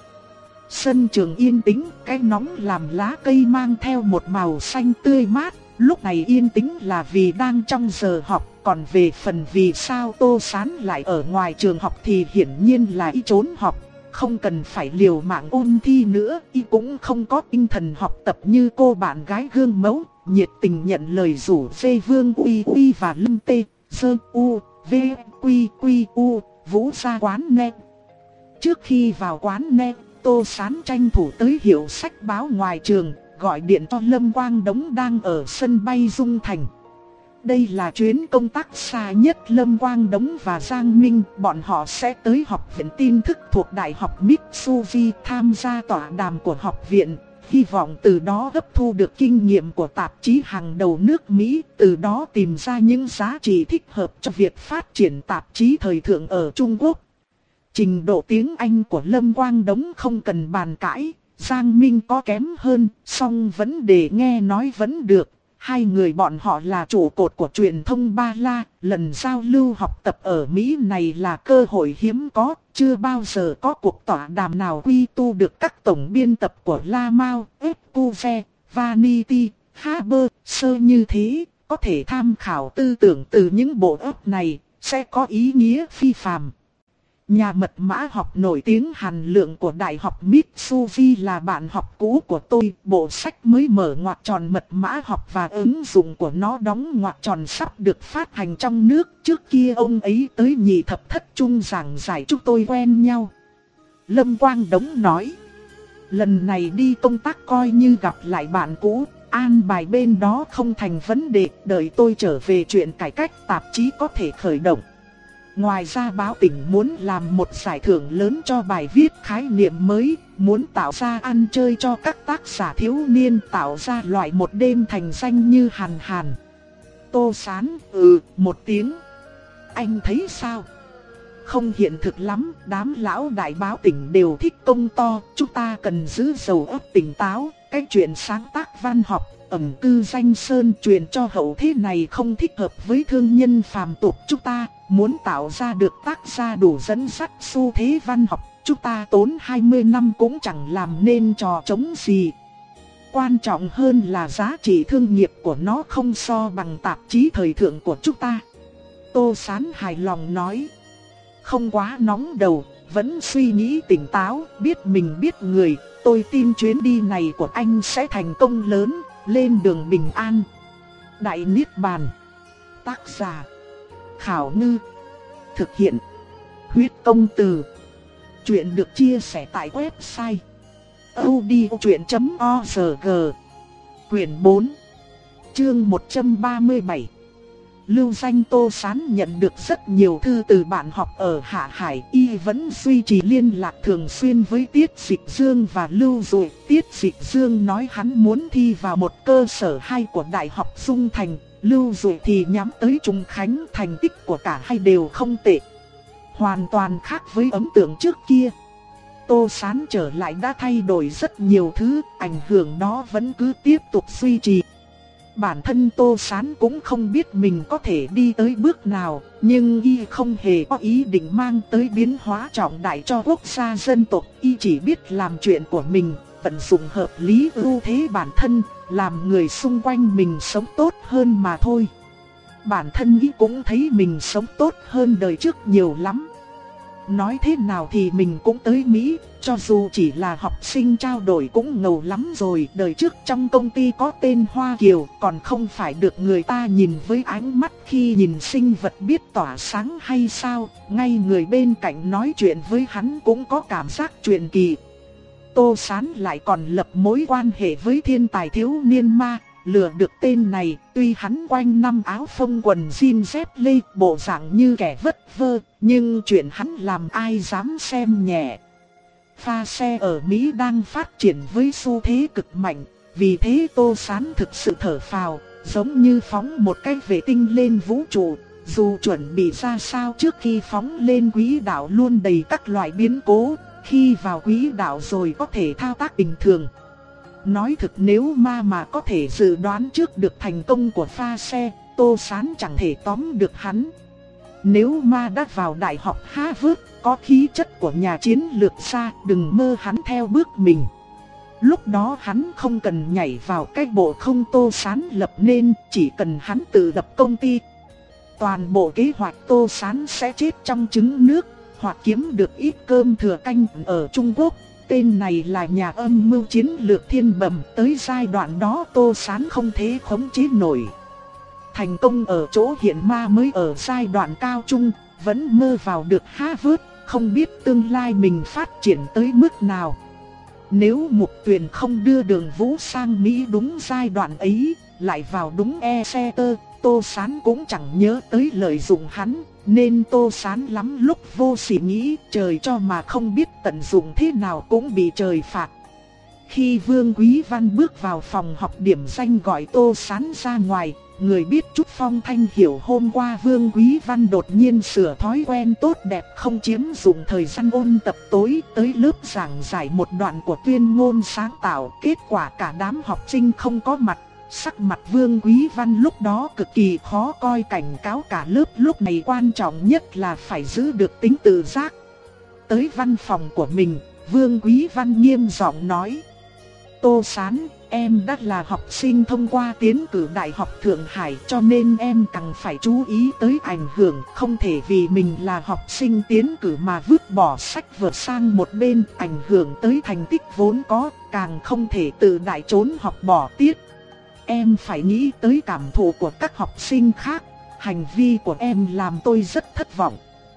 Speaker 1: Sân trường yên tĩnh, cái nóng làm lá cây mang theo một màu xanh tươi mát. Lúc này yên tĩnh là vì đang trong giờ học, còn về phần vì sao Tô Sán lại ở ngoài trường học thì hiển nhiên là y trốn học. Không cần phải liều mạng ôn thi nữa, y cũng không có tinh thần học tập như cô bạn gái gương mẫu, nhiệt tình nhận lời rủ dê Vương Uy Uy và Lâm Tê, Sơ U, V, Quy Quy U, Vũ ra quán net. Trước khi vào quán net, Tô Sán tranh thủ tới hiệu sách báo ngoài trường, gọi điện cho Lâm Quang Đống đang ở sân bay Dung Thành. Đây là chuyến công tác xa nhất Lâm Quang Đống và Giang Minh, bọn họ sẽ tới học viện tin tức thuộc Đại học Mitsubishi tham gia tọa đàm của học viện, hy vọng từ đó hấp thu được kinh nghiệm của tạp chí hàng đầu nước Mỹ, từ đó tìm ra những giá trị thích hợp cho việc phát triển tạp chí thời thượng ở Trung Quốc. Trình độ tiếng Anh của Lâm Quang Đống không cần bàn cãi, Giang Minh có kém hơn, song vấn đề nghe nói vẫn được. Hai người bọn họ là trụ cột của truyền thông Ba La, lần giao lưu học tập ở Mỹ này là cơ hội hiếm có, chưa bao giờ có cuộc tọa đàm nào quy tu được các tổng biên tập của La Mao, Esquire, Vanity, Harper, Sơ như thế, có thể tham khảo tư tưởng từ những bộ óc này, sẽ có ý nghĩa phi phàm. Nhà mật mã học nổi tiếng Hàn Lượng của Đại học Mitsubishi là bạn học cũ của tôi. Bộ sách mới mở ngoặc tròn mật mã học và ứng dụng của nó đóng ngoặc tròn sắp được phát hành trong nước. Trước kia ông ấy tới nhị thập thất trung giảng giải chúng tôi quen nhau. Lâm Quang Đống nói: lần này đi công tác coi như gặp lại bạn cũ, an bài bên đó không thành vấn đề, đợi tôi trở về chuyện cải cách tạp chí có thể khởi động. Ngoài ra báo tỉnh muốn làm một giải thưởng lớn cho bài viết khái niệm mới, muốn tạo ra ăn chơi cho các tác giả thiếu niên, tạo ra loại một đêm thành danh như Hàn Hàn. Tô Sán ừ một tiếng. Anh thấy sao? Không hiện thực lắm, đám lão đại báo tỉnh đều thích công to, chúng ta cần giữ đầu óc tỉnh táo, cái chuyện sáng tác văn học, ẩn cư danh sơn truyền cho hậu thế này không thích hợp với thương nhân phàm tục chúng ta. Muốn tạo ra được tác gia đủ dẫn dắt xu thế văn học, chúng ta tốn hai mươi năm cũng chẳng làm nên trò trống gì. Quan trọng hơn là giá trị thương nghiệp của nó không so bằng tạp chí thời thượng của chúng ta. Tô Sán hài lòng nói: không quá nóng đầu, vẫn suy nghĩ tỉnh táo, biết mình biết người, tôi tin chuyến đi này của anh sẽ thành công lớn, lên đường bình an. Đại Niết Bàn. Tác giả Khảo Ngư. Thực hiện Huyết Công Từ. Chuyện được chia sẻ tại website audiochuyện chấm org. Quyển bốn, chương một trăm ba mươi bảy. Lưu danh Tô Sán nhận được rất nhiều thư từ bạn học ở Hạ Hải, y vẫn duy trì liên lạc thường xuyên với Tiết Dịch Dương và Lưu Dụ. Tiết Dịch Dương nói hắn muốn thi vào một cơ sở hai của Đại học Dung Thành, Lưu Dụ thì nhắm tới Trung Khánh. Thành tích của cả hai đều không tệ, hoàn toàn khác với ấn tượng trước kia. Tô Sán trở lại đã thay đổi rất nhiều thứ, ảnh hưởng đó vẫn cứ tiếp tục duy trì. Bản thân Tô Sán cũng không biết mình có thể đi tới bước nào, nhưng y không hề có ý định mang tới biến hóa trọng đại cho quốc gia dân tộc. Y chỉ biết làm chuyện của mình, vận dụng hợp lý ưu thế bản thân, làm người xung quanh mình sống tốt hơn mà thôi. Bản thân y cũng thấy mình sống tốt hơn đời trước nhiều lắm. Nói thế nào thì mình cũng tới Mỹ, cho dù chỉ là học sinh trao đổi cũng ngầu lắm rồi. Đời trước trong công ty có tên Hoa Kiều, còn không phải được người ta nhìn với ánh mắt khi nhìn sinh vật biết tỏa sáng hay sao. Ngay người bên cạnh nói chuyện với hắn cũng có cảm giác truyền kỳ. Tô Sán lại còn lập mối quan hệ với thiên tài thiếu niên ma, lừa được tên này. Tuy hắn quanh năm áo phông quần jean dép lê, bộ dạng như kẻ vất vơ, nhưng chuyện hắn làm ai dám xem nhẹ. pha xe ở Mỹ đang phát triển với xu thế cực mạnh, vì thế Tô Sán thực sự thở phào, giống như phóng một cái vệ tinh lên vũ trụ, dù chuẩn bị ra sao trước khi phóng lên quỹ đạo luôn đầy các loại biến cố, khi vào quỹ đạo rồi có thể thao tác bình thường. Nói thực nếu ma mà có thể dự đoán trước được thành công của pha xe, Tô Sán chẳng thể tóm được hắn. Nếu ma đã vào đại học Harvard, có khí chất của nhà chiến lược gia, đừng mơ hắn theo bước mình. Lúc đó hắn không cần nhảy vào cái bộ không Tô Sán lập nên, chỉ cần hắn tự lập công ty. Toàn bộ kế hoạch Tô Sán sẽ chết trong trứng nước, hoặc kiếm được ít cơm thừa canh ở Trung Quốc. Tên này là nhà âm mưu chiến lược thiên bẩm, tới giai đoạn đó Tô Sán không thể khống chế nổi. Thành công ở chỗ hiện ma mới ở giai đoạn cao trung, vẫn mơ vào được Harvard, không biết tương lai mình phát triển tới mức nào. Nếu Mục Tuyền không đưa Đường Vũ sang Mỹ đúng giai đoạn ấy, lại vào đúng Exeter, Tô Sán cũng chẳng nhớ tới lợi dụng hắn, nên Tô Sán lắm lúc vô sỉ nghĩ trời cho mà không biết tận dụng thế nào cũng bị trời phạt. Khi Vương Quý Văn bước vào phòng học điểm danh gọi Tô Sán ra ngoài, người biết chút phong thanh hiểu hôm qua Vương Quý Văn đột nhiên sửa thói quen tốt đẹp không chiếm dụng thời gian ôn tập tối tới lớp giảng giải một đoạn của tuyên ngôn sáng tạo. Kết quả cả đám học sinh không có mặt, sắc mặt Vương Quý Văn lúc đó cực kỳ khó coi, cảnh cáo cả lớp lúc này quan trọng nhất là phải giữ được tính tự giác. Tới văn phòng của mình, Vương Quý Văn nghiêm giọng nói: Tô Sán, em đã là học sinh thông qua tiến cử Đại học Thượng Hải cho nên em càng phải chú ý tới ảnh hưởng. Không thể vì mình là học sinh tiến cử mà vứt bỏ sách vở sang một bên, ảnh hưởng tới thành tích vốn có, càng không thể tự đại trốn học bỏ tiết. Em phải nghĩ tới cảm thụ của các học sinh khác, hành vi của em làm tôi rất thất vọng.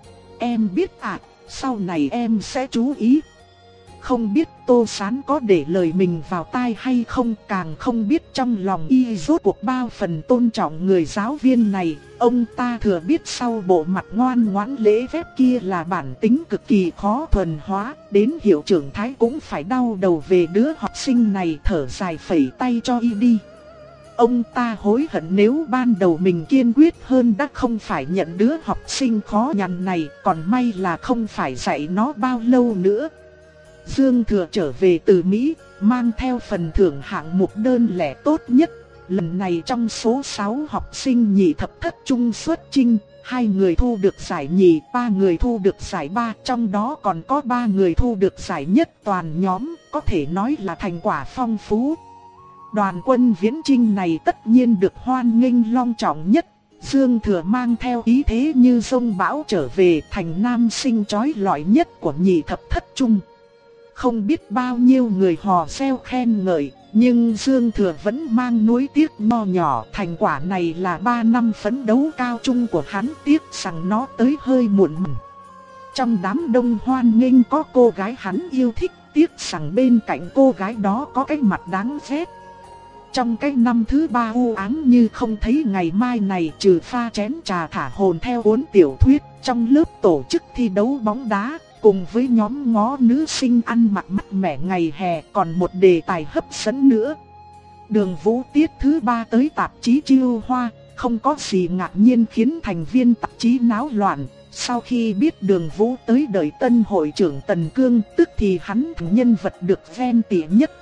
Speaker 1: Em biết ạ, à, sau này em sẽ chú ý. Không biết Tô Sán có để lời mình vào tai hay không, càng không biết trong lòng y rốt cuộc bao phần tôn trọng người giáo viên này. Ông ta thừa biết sau bộ mặt ngoan ngoãn lễ phép kia là bản tính cực kỳ khó thuần hóa, đến hiệu trưởng Thái cũng phải đau đầu về đứa học sinh này, thở dài phẩy tay cho y đi. Ông ta hối hận nếu ban đầu mình kiên quyết hơn đã không phải nhận đứa học sinh khó nhằn này, còn may là không phải dạy nó bao lâu nữa. Dương Thừa trở về từ Mỹ, mang theo phần thưởng hạng mục đơn lẻ tốt nhất. Lần này trong số sáu học sinh nhị thập thất trung xuất chinh, hai người thu được giải nhì, ba người thu được giải ba, trong đó còn có ba người thu được giải nhất toàn nhóm, có thể nói là thành quả phong phú. Đoàn quân viễn chinh này tất nhiên được hoan nghênh long trọng nhất. Dương Thừa mang theo ý thế như sông bão trở về, thành nam sinh chói lọi nhất của nhị thập thất trung. Không biết bao nhiêu người hò reo khen ngợi, nhưng Dương Thừa vẫn mang nuối tiếc nho nhỏ. Thành quả này là ba năm phấn đấu cao trung của hắn, tiếc rằng nó tới hơi muộn màng. Trong đám đông hoan nghênh có cô gái hắn yêu thích, tiếc rằng bên cạnh cô gái đó có cái mặt đáng ghét. Trong cái năm thứ ba u ám như không thấy ngày mai này, trừ pha chén trà thả hồn theo cuốn tiểu thuyết, trong lớp tổ chức thi đấu bóng đá, cùng với nhóm ngó nữ sinh ăn mặc mát mẻ ngày hè, còn một đề tài hấp dẫn nữa. Đường Vũ tiết thứ ba tới tạp chí Chiêu Hoa, không có gì ngạc nhiên khiến thành viên tạp chí náo loạn. Sau khi biết Đường Vũ tới đợi tân hội trưởng Tần Cương, tức thì hắn thành nhân vật được ghen tị nhất.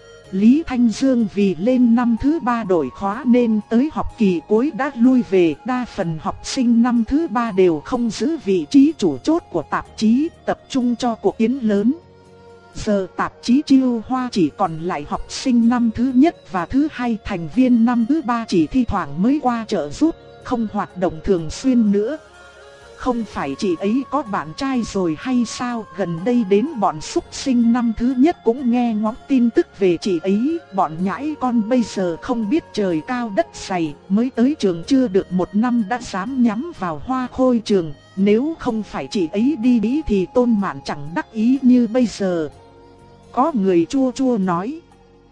Speaker 1: Lý Thanh Dương vì lên năm thứ ba đổi khóa nên tới học kỳ cuối đã lui về, đa phần học sinh năm thứ ba đều không giữ vị trí chủ chốt của tạp chí, tập trung cho cuộc chiến lớn. Giờ tạp chí Chiêu Hoa chỉ còn lại học sinh năm thứ nhất và thứ hai, thành viên năm thứ ba chỉ thi thoảng mới qua trợ giúp, không hoạt động thường xuyên nữa. Không phải chị ấy có bạn trai rồi hay sao? Gần đây đến bọn súc sinh năm thứ nhất cũng nghe ngóng tin tức về chị ấy. Bọn nhãi con bây giờ không biết trời cao đất dày, mới tới trường chưa được một năm đã dám nhắm vào Hoa Khôi trường. Nếu không phải chị ấy đi Mỹ thì Tôn Mạn chẳng đắc ý như bây giờ. Có người chua chua nói: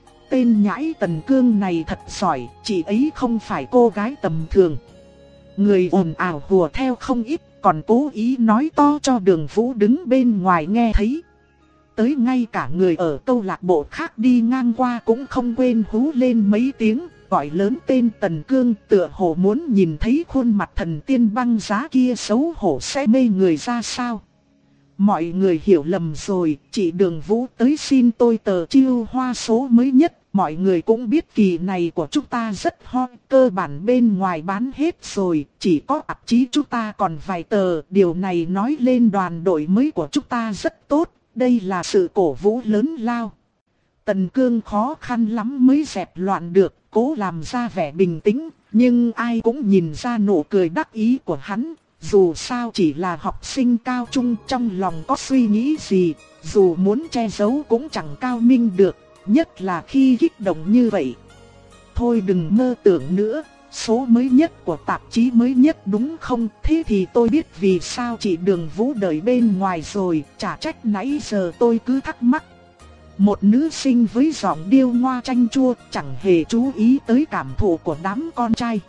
Speaker 1: tên nhãi Tần Cương này thật giỏi, chị ấy không phải cô gái tầm thường. Người ồn ào hùa theo không ít, còn cố ý nói to cho Đường Vũ đứng bên ngoài nghe thấy. tới ngay cả người ở câu lạc bộ khác đi ngang qua cũng không quên hú lên mấy tiếng, gọi lớn tên Tần Cương, tựa hồ muốn nhìn thấy khuôn mặt thần tiên băng giá kia xấu hổ sẽ mê người ra sao. Mọi người hiểu lầm rồi, chị Đường Vũ tới xin tôi tờ chiêu hoa số mới nhất. Mọi người cũng biết kỳ này của chúng ta rất hot, cơ bản bên ngoài bán hết rồi, chỉ có tạp chí chúng ta còn vài tờ. Điều này nói lên đoàn đội mới của chúng ta rất tốt, đây là sự cổ vũ lớn lao. Tần Cương khó khăn lắm mới dẹp loạn được, cố làm ra vẻ bình tĩnh, nhưng ai cũng nhìn ra nụ cười đắc ý của hắn. Dù sao chỉ là học sinh cao trung, trong lòng có suy nghĩ gì, dù muốn che giấu cũng chẳng cao minh được. Nhất là khi kích động như vậy. Thôi đừng mơ tưởng nữa, số mới nhất của tạp chí mới nhất đúng không? Thế thì tôi biết vì sao chị Đường Vũ đợi bên ngoài rồi, chả trách nãy giờ tôi cứ thắc mắc. Một nữ sinh với giọng điệu ngoa chanh chua, chẳng hề chú ý tới cảm thụ của đám con trai.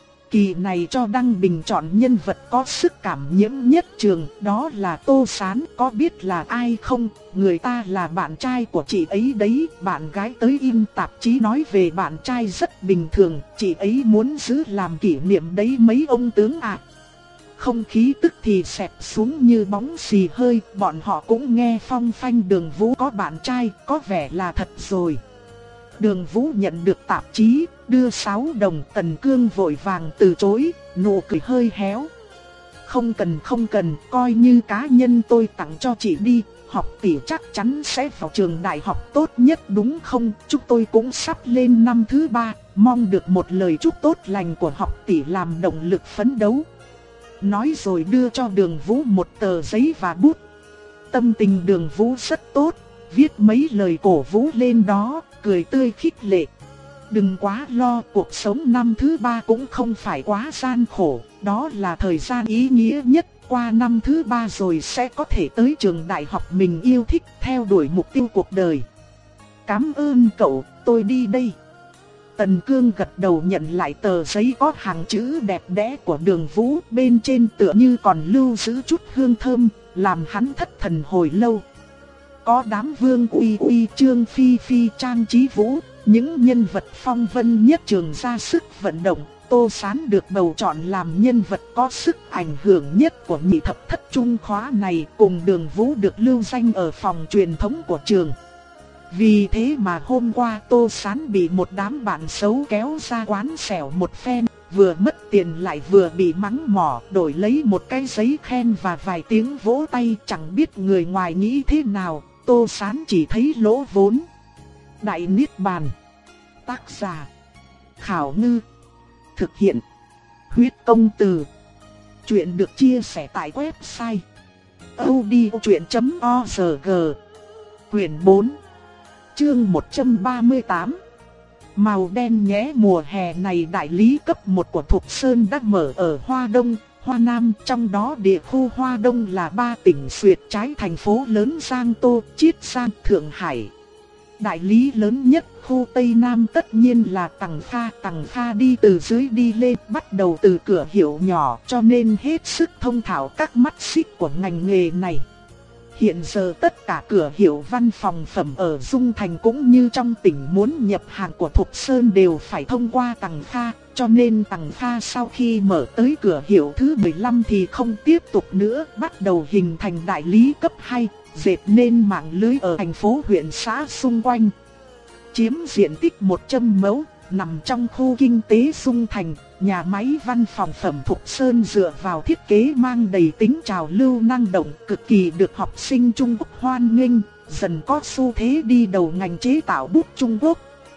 Speaker 1: Kỳ này cho đăng bình chọn nhân vật có sức cảm nhiễm nhất trường, đó là Tô Sán. Có biết là ai không? Người ta là bạn trai của chị ấy đấy. Bạn gái tới in tạp chí nói về bạn trai rất bình thường, chị ấy muốn giữ làm kỷ niệm đấy mấy ông tướng ạ. À. Không khí tức thì xẹp xuống như bóng xì hơi, bọn họ cũng nghe phong phanh Đường Vũ có bạn trai, có vẻ là thật rồi. Đường Vũ nhận được tạp chí, đưa sáu đồng. Tần Cương vội vàng từ chối, nụ cười hơi héo. Không cần không cần, coi như cá nhân tôi tặng cho chị đi. Học tỷ chắc chắn sẽ vào trường đại học tốt nhất đúng không? Chúng tôi cũng sắp lên năm thứ ba, mong được một lời chúc tốt lành của học tỷ làm động lực phấn đấu. Nói rồi đưa cho Đường Vũ một tờ giấy và bút. Tâm tình Đường Vũ rất tốt, viết mấy lời cổ vũ lên đó, cười tươi khích lệ. Đừng quá lo, cuộc sống năm thứ ba cũng không phải quá gian khổ, đó là thời gian ý nghĩa nhất. Qua năm thứ ba rồi sẽ có thể tới trường đại học mình yêu thích, theo đuổi mục tiêu cuộc đời. Cảm ơn cậu, tôi đi đây. Tần Cương gật đầu nhận lại tờ giấy có hàng chữ đẹp đẽ của Đường Vũ, bên trên tựa như còn lưu giữ chút hương thơm, làm hắn thất thần hồi lâu. Có đám Vương Uy Uy, Trương Phi Phi, Trang Chí Vũ, những nhân vật phong vân nhất trường ra sức vận động. Tô Sán được bầu chọn làm nhân vật có sức ảnh hưởng nhất của nhị thập thất trung khóa này, cùng Đường Vũ được lưu danh ở phòng truyền thống của trường. Vì thế mà hôm qua Tô Sán bị một đám bạn xấu kéo ra quán xẻo một phen, vừa mất tiền lại vừa bị mắng mỏ, đổi lấy một cái giấy khen và vài tiếng vỗ tay. Chẳng biết người ngoài nghĩ thế nào, Tô Sán chỉ thấy lỗ vốn. Đại Niết Bàn. Tác giả Khảo Ngư. Thực hiện Huyết Công Từ. Chuyện được chia sẻ tại website audiochuyện chấm org. Quyển bốn, chương một trăm ba mươi tám. Màu đen nhé. Mùa hè này đại lý cấp một của Thục Sơn đã mở ở Hoa Đông, Hoa Nam, trong đó địa khu Hoa Đông là ba tỉnh xuyệt trái thành phố lớn Giang Tô, Chiết Giang, Thượng Hải. Đại lý lớn nhất khu Tây Nam tất nhiên là Tằng Kha. Tằng Kha đi từ dưới đi lên, bắt đầu từ cửa hiệu nhỏ, cho nên hết sức thông thạo các mắt xích của ngành nghề này. Hiện giờ tất cả cửa hiệu văn phòng phẩm ở Dung Thành cũng như trong tỉnh muốn nhập hàng của Thục Sơn đều phải thông qua Tằng Kha, cho nên Tằng Kha sau khi mở tới cửa hiệu thứ mười lăm thì không tiếp tục nữa, bắt đầu hình thành đại lý cấp hai, dệt nên mạng lưới ở thành phố huyện xã xung quanh. Chiếm diện tích một trăm mẫu, nằm trong khu kinh tế Dung Thành, nhà máy văn phòng phẩm Thục Sơn dựa vào thiết kế mang đầy tính trào lưu năng động, cực kỳ được học sinh Trung Quốc hoan nghênh, dần có xu thế đi đầu ngành chế tạo bút Trung Quốc.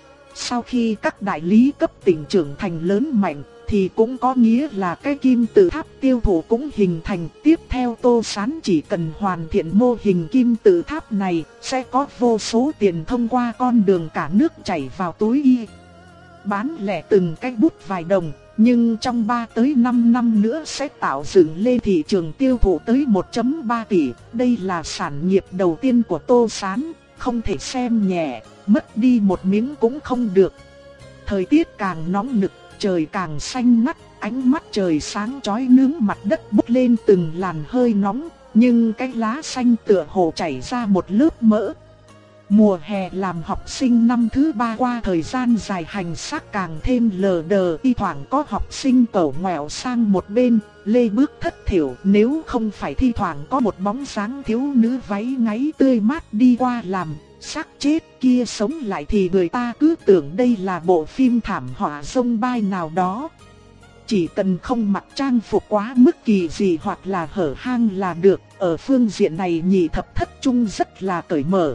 Speaker 1: Sau khi các đại lý cấp tỉnh trưởng thành lớn mạnh, thì cũng có nghĩa là cái kim tự tháp tiêu thụ cũng hình thành. Tiếp theo Tô Sán chỉ cần hoàn thiện mô hình kim tự tháp này, sẽ có vô số tiền thông qua con đường cả nước chảy vào túi y. Bán lẻ từng cái bút vài đồng, nhưng trong ba tới năm năm nữa sẽ tạo dựng lên thị trường tiêu thụ tới một phẩy ba tỷ. Đây là sản nghiệp đầu tiên của Tô Sán, không thể xem nhẹ, mất đi một miếng cũng không được. Thời tiết càng nóng nực, trời càng xanh ngắt, ánh mắt trời sáng chói nướng mặt đất bốc lên từng làn hơi nóng, nhưng cái lá xanh tựa hồ chảy ra một lớp mỡ. Mùa hè làm học sinh năm thứ ba qua thời gian dài hành xác càng thêm lờ đờ, thi thoảng có học sinh cẩu ngoẹo sang một bên, lê bước thất thiểu, nếu không phải thi thoảng có một bóng dáng thiếu nữ váy ngáy tươi mát đi qua làm xác chết kia sống lại thì người ta cứ tưởng đây là bộ phim thảm họa sông bay nào đó. Chỉ cần không mặc trang phục quá mức kỳ dị hoặc là hở hang là được, ở phương diện này nhị thập thất trung rất là cởi mở.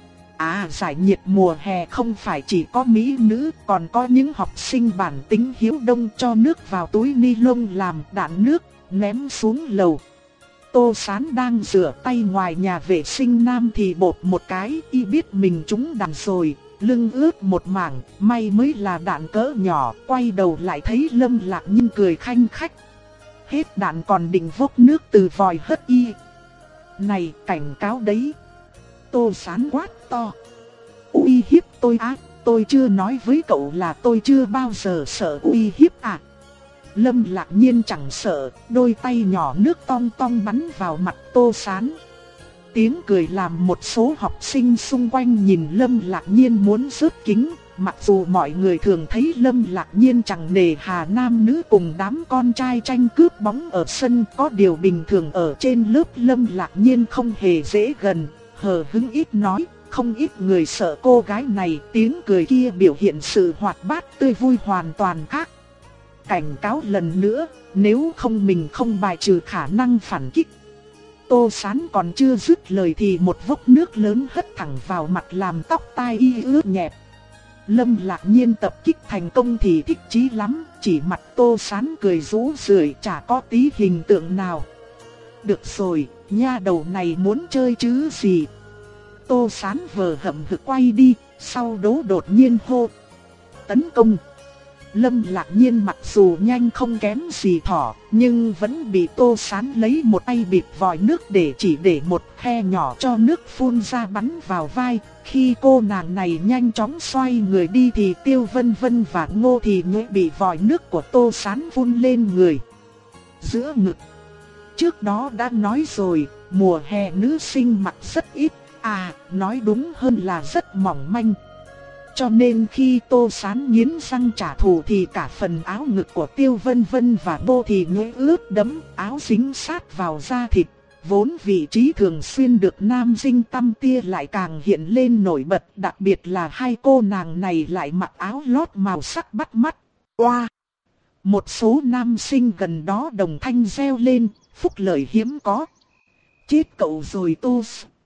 Speaker 1: À, giải nhiệt mùa hè không phải chỉ có mỹ nữ, còn có những học sinh bản tính hiếu đông cho nước vào túi ni lông làm đạn nước, ném xuống lầu. Tô Sán đang rửa tay ngoài nhà vệ sinh nam thì bột một cái, y biết mình trúng đạn rồi, lưng ướt một mảng, may mới là đạn cỡ nhỏ, quay đầu lại thấy Lâm Lạc Nhiên cười khanh khách. Hết đạn còn định vốc nước từ vòi hất y. Này, cảnh cáo đấy. Tô Sán quát to. Uy hiếp tôi á, tôi chưa nói với cậu là tôi chưa bao giờ sợ uy hiếp à. Lâm Lạc Nhiên chẳng sợ, đôi tay nhỏ nước tong tong bắn vào mặt Tô Sán. Tiếng cười làm một số học sinh xung quanh nhìn Lâm Lạc Nhiên muốn rớt kính. Mặc dù mọi người thường thấy Lâm Lạc Nhiên chẳng nề hà nam nữ cùng đám con trai tranh cướp bóng ở sân, có điều bình thường ở trên lớp Lâm Lạc Nhiên không hề dễ gần, hờ hững ít nói, không ít người sợ cô gái này. Tiếng cười kia biểu hiện sự hoạt bát tươi vui hoàn toàn khác. Cảnh cáo lần nữa, nếu không mình không bài trừ khả năng phản kích. Tô Sán còn chưa dứt lời thì một vốc nước lớn hất thẳng vào mặt làm tóc tai y ướt nhẹp. Lâm Lạc Nhiên tập kích thành công thì thích chí lắm, chỉ mặt Tô Sán cười rũ rượi chả có tí hình tượng nào. Được rồi, nha đầu này muốn chơi chứ gì. Tô Sán vờ hậm hực quay đi, sau đó đột nhiên hô. Tấn công! Lâm Lạc Nhiên mặc dù nhanh không kém gì thỏ, nhưng vẫn bị Tô Sán lấy một tay bịt vòi nước để chỉ để một khe nhỏ cho nước phun ra bắn vào vai. Khi cô nàng này nhanh chóng xoay người đi thì Tiêu Vân Vân và Ngô Thì Nhuệ bị vòi nước của Tô Sán phun lên người. Giữa ngực. Trước đó đã nói rồi, mùa hè nữ sinh mặc rất ít, à, nói đúng hơn là rất mỏng manh. Cho nên khi Tô Sán nghiến răng trả thù thì cả phần áo ngực của Tiêu Vân Vân và Ngô Thì Nhuệ ướt đẫm, áo dính sát vào da thịt. Vốn vị trí thường xuyên được nam sinh tăm tia lại càng hiện lên nổi bật, đặc biệt là hai cô nàng này lại mặc áo lót màu sắc bắt mắt. Oa! Wow. Một số nam sinh gần đó đồng thanh reo lên, phúc lợi hiếm có. Chết cậu rồi Tô.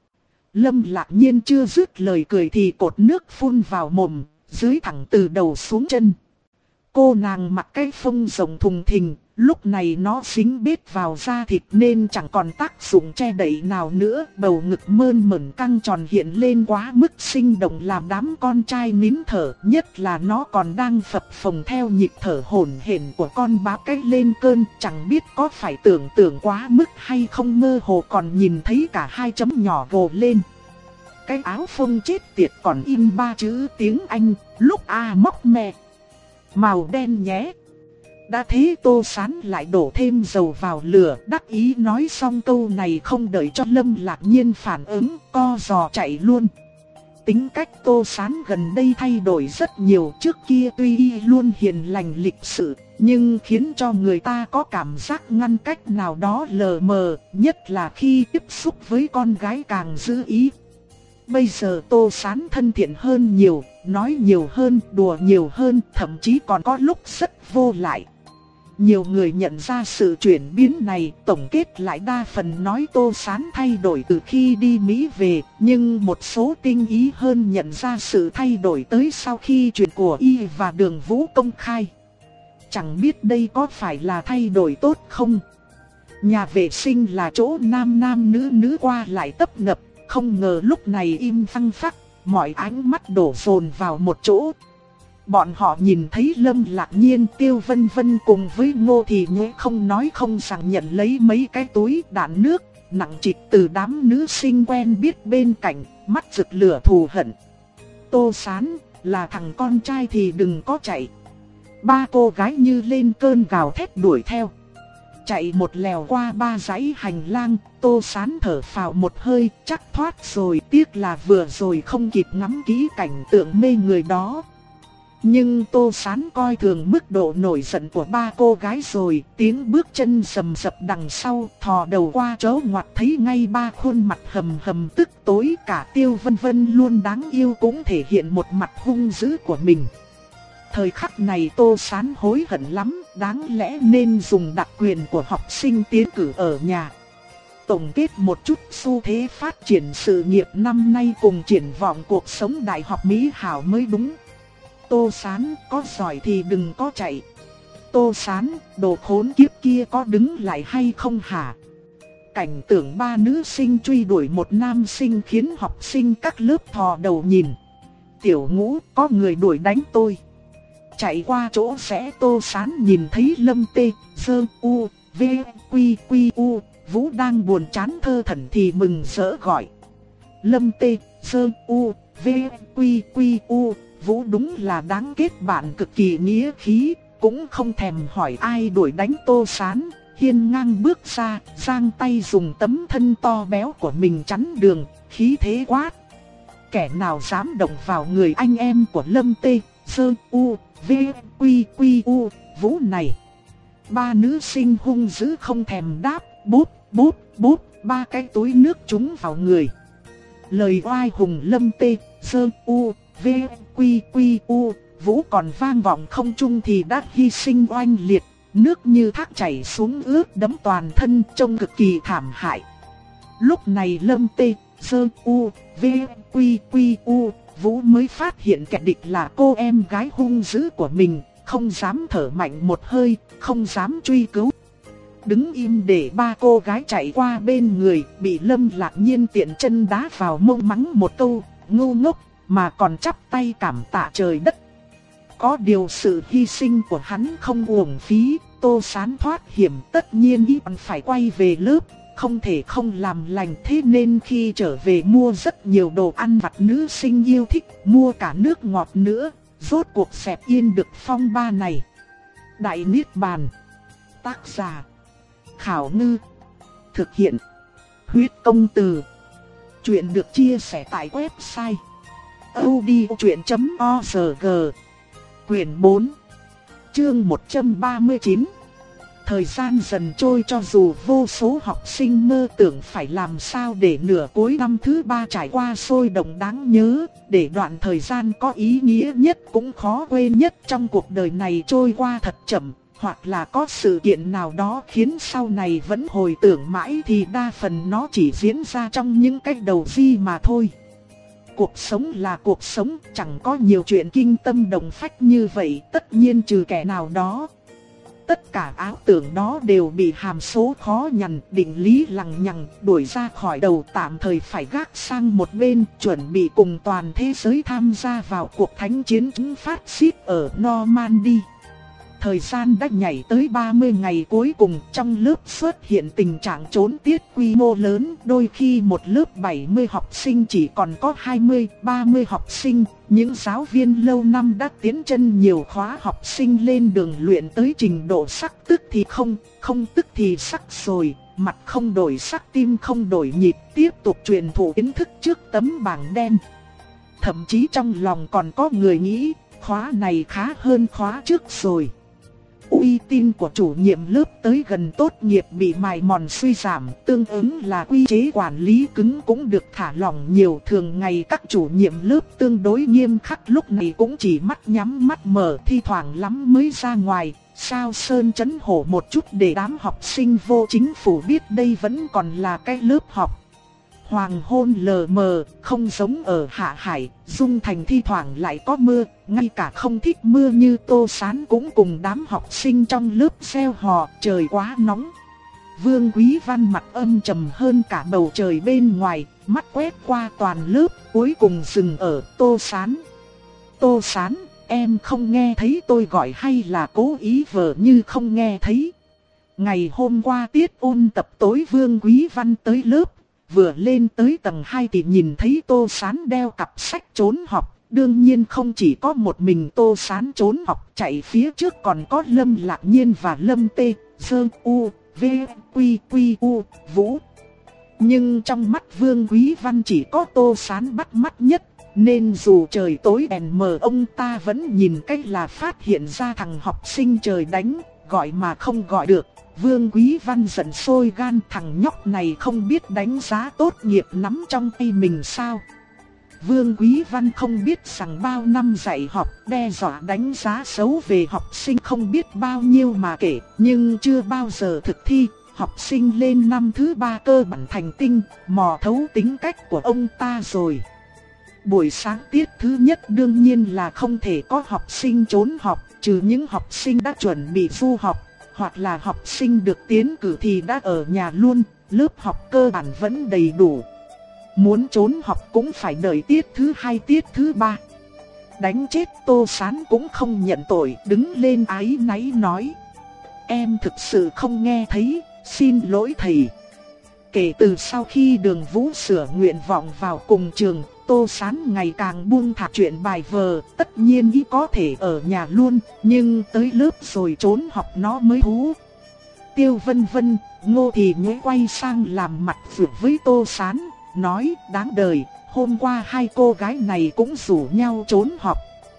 Speaker 1: Lâm Lạc Nhiên chưa dứt lời cười thì cột nước phun vào mồm, dưới thẳng từ đầu xuống chân. Cô nàng mặc cái phông rộng thùng thình, lúc này nó dính bết vào da thịt nên chẳng còn tác dụng che đậy nào nữa. Bầu ngực mơn mởn căng tròn hiện lên quá mức sinh động làm đám con trai nín thở. Nhất là nó còn đang phập phồng theo nhịp thở hổn hển của con báo cái lên cơn. Chẳng biết có phải tưởng tượng quá mức hay không, mơ hồ còn nhìn thấy cả hai chấm nhỏ gồ lên. Cái áo phông chết tiệt còn in ba chữ tiếng Anh, lúc A móc mè. Màu đen nhé. Đã thế Tô Sán lại đổ thêm dầu vào lửa, đắc ý nói xong câu này không đợi cho Lâm Lạc Nhiên phản ứng, co giò chạy luôn. Tính cách Tô Sán gần đây thay đổi rất nhiều, trước kia tuy y luôn hiền lành lịch sự, nhưng khiến cho người ta có cảm giác ngăn cách nào đó lờ mờ, nhất là khi tiếp xúc với con gái càng giữ ý. Bây giờ Tô Sán thân thiện hơn nhiều, nói nhiều hơn, đùa nhiều hơn, thậm chí còn có lúc rất vô lại. Nhiều người nhận ra sự chuyển biến này, tổng kết lại đa phần nói Tô Sán thay đổi từ khi đi Mỹ về, nhưng một số tinh ý hơn nhận ra sự thay đổi tới sau khi chuyện của y và Đường Vũ công khai. Chẳng biết đây có phải là thay đổi tốt không? Nhà vệ sinh là chỗ nam nam nữ nữ qua lại tấp nập, không ngờ lúc này im phăng phắc, mọi ánh mắt đổ dồn vào một chỗ. Bọn họ nhìn thấy Lâm Lạc Nhiên, Tiêu Vân Vân cùng với Ngô Thì Nhuệ không nói không rằng nhận lấy mấy cái túi đạn nước nặng trịch từ đám nữ sinh quen biết bên cạnh, mắt rực lửa thù hận. Tô Sán, là thằng con trai thì đừng có chạy. Ba cô gái như lên cơn gào thét đuổi theo. Chạy một lèo qua ba dãy hành lang, Tô Sán thở phào một hơi, chắc thoát rồi, tiếc là vừa rồi không kịp ngắm kỹ cảnh tượng mê người đó. Nhưng Tô Sán coi thường mức độ nổi giận của ba cô gái rồi, tiếng bước chân sầm sập đằng sau, thò đầu qua chỗ ngoặt thấy ngay ba khuôn mặt hầm hầm tức tối, cả Tiêu Vân Vân luôn đáng yêu cũng thể hiện một mặt hung dữ của mình. Thời khắc này Tô Sán hối hận lắm, đáng lẽ nên dùng đặc quyền của học sinh tiến cử ở nhà. Tổng kết một chút xu thế phát triển sự nghiệp năm nay cùng triển vọng cuộc sống đại học mỹ hảo mới đúng. Tô Sán, có giỏi thì đừng có chạy. Tô Sán, đồ khốn kiếp kia có đứng lại hay không hả? Cảnh tượng ba nữ sinh truy đuổi một nam sinh khiến học sinh các lớp thò đầu nhìn. Tiểu Ngũ, có người đuổi đánh tôi. Chạy qua chỗ rẽ Tô Sán nhìn thấy Lâm Tê, Sơ, U, V, Quy, Quy, U, Vũ đang buồn chán thơ thẩn thì mừng rỡ gọi. Lâm Tê, Sơ, U, V, Quy, Quy, U, Vũ đúng là đáng kết bạn cực kỳ nghĩa khí, cũng không thèm hỏi ai đuổi đánh Tô Sán, hiên ngang bước ra, giang tay dùng tấm thân to béo của mình chắn đường, khí thế quát. Kẻ nào dám động vào người anh em của Lâm Tê, Sơ, U, V, Quy, Quy, U, Vũ này. Ba nữ sinh hung dữ không thèm đáp, bút, bút, bút, ba cái túi nước trúng vào người. Lời oai hùng Lâm Tê, Sơ, U, V, Quy, Quy, U, Vũ còn vang vọng không trung thì đã hy sinh oanh liệt, nước như thác chảy xuống ướt đẫm toàn thân trông cực kỳ thảm hại. Lúc này Lâm Tê, Sơ, U, V, Quy, Quy, U, Vũ mới phát hiện kẻ địch là cô em gái hung dữ của mình, không dám thở mạnh một hơi, không dám truy cứu. Đứng im để ba cô gái chạy qua bên người, bị Lâm Lạc Nhiên tiện chân đá vào mông mắng một câu, ngu ngốc, mà còn chắp tay cảm tạ trời đất. Có điều sự hy sinh của hắn không uổng phí, Tô Sán thoát hiểm tất nhiên ý còn phải quay về lớp, không thể không làm lành, thế nên khi trở về mua rất nhiều đồ ăn vặt nữ sinh yêu thích, mua cả nước ngọt nữa, rốt cuộc xẹp yên được phong ba này. Đại Niết Bàn. Tác giả Khảo Ngư. Thực hiện Huyết Công Từ. Chuyện được chia sẻ tại website audiochuyện chấm org. Quyển bốn, chương một trăm ba mươi chín. Thời gian dần trôi, cho dù vô số học sinh mơ tưởng phải làm sao để nửa cuối năm thứ ba trải qua sôi động đáng nhớ, để đoạn thời gian có ý nghĩa nhất cũng khó quên nhất trong cuộc đời này trôi qua thật chậm, hoặc là có sự kiện nào đó khiến sau này vẫn hồi tưởng mãi, thì đa phần nó chỉ diễn ra trong những cách đầu di mà thôi. Cuộc sống là cuộc sống, chẳng có nhiều chuyện kinh tâm động phách như vậy, tất nhiên trừ kẻ nào đó. Tất cả ảo tưởng đó đều bị hàm số khó nhằn, định lý lằng nhằng đuổi ra khỏi đầu, tạm thời phải gác sang một bên, chuẩn bị cùng toàn thế giới tham gia vào cuộc thánh chiến chống phát xít ở Normandy. Thời gian đã nhảy tới ba mươi ngày cuối cùng, trong lớp xuất hiện tình trạng trốn tiết quy mô lớn, đôi khi một lớp bảy mươi học sinh chỉ còn có hai mươi, ba mươi học sinh. Những giáo viên lâu năm đã tiến chân nhiều khóa học sinh lên đường luyện tới trình độ sắc tức thì không, không tức thì sắc rồi, mặt không đổi sắc tim không đổi nhịp, tiếp tục truyền thụ kiến thức trước tấm bảng đen. Thậm chí trong lòng còn có người nghĩ, khóa này khá hơn khóa trước rồi. Uy tín của chủ nhiệm lớp tới gần tốt nghiệp bị mài mòn suy giảm, tương ứng là quy chế quản lý cứng cũng được thả lỏng nhiều. Thường ngày các chủ nhiệm lớp tương đối nghiêm khắc, lúc này cũng chỉ mắt nhắm mắt mở, thi thoảng lắm mới ra ngoài, sao sơn chấn hổ một chút để đám học sinh vô chính phủ biết đây vẫn còn là cái lớp học. Hoàng hôn lờ mờ, không giống ở Hạ Hải, Dung Thành thi thoảng lại có mưa, ngay cả không thích mưa như Tô Sán cũng cùng đám học sinh trong lớp reo hò, trời quá nóng. Vương Quý Văn mặt âm trầm hơn cả bầu trời bên ngoài, mắt quét qua toàn lớp, cuối cùng dừng ở Tô Sán. Tô Sán, em không nghe thấy tôi gọi hay là cố ý vờ như không nghe thấy? Ngày hôm qua tiết ôn tập tối Vương Quý Văn tới lớp. Vừa lên tới tầng hai thì nhìn thấy Tô Sán đeo cặp sách trốn học. Đương nhiên không chỉ có một mình Tô Sán trốn học, chạy phía trước còn có Lâm Lạc Nhiên và Lâm Tê, Sơ, U, V, Quy, Quy, U, Vũ. Nhưng trong mắt Vương Quý Văn chỉ có Tô Sán bắt mắt nhất, nên dù trời tối đèn mờ ông ta vẫn nhìn cách là phát hiện ra thằng học sinh trời đánh, gọi mà không gọi được. Vương Quý Văn giận sôi gan, thằng nhóc này không biết đánh giá tốt nghiệp nắm trong tay mình sao. Vương Quý Văn không biết rằng bao năm dạy học, đe dọa đánh giá xấu về học sinh không biết bao nhiêu mà kể, nhưng chưa bao giờ thực thi. Học sinh lên năm thứ ba cơ bản thành tinh, mò thấu tính cách của ông ta rồi. Buổi sáng tiết thứ nhất đương nhiên là không thể có học sinh trốn học, trừ những học sinh đã chuẩn bị du học, hoặc là học sinh được tiến cử thì đã ở nhà luôn, lớp học cơ bản vẫn đầy đủ. Muốn trốn học cũng phải đợi tiết thứ hai tiết thứ ba. Đánh chết Tô Sán cũng không nhận tội, đứng lên áy náy nói: em thực sự không nghe thấy, xin lỗi thầy. Kể từ sau khi Đường Vũ sửa nguyện vọng vào cùng trường, Tô Sán ngày càng buông thả chuyện bài vở, tất nhiên ý có thể ở nhà luôn, nhưng tới lớp rồi trốn học nó mới thú. Tiêu Vân Vân, Ngô Thì Nhế quay sang làm mặt vượt với Tô Sán, nói: đáng đời, hôm qua hai cô gái này cũng rủ nhau trốn học.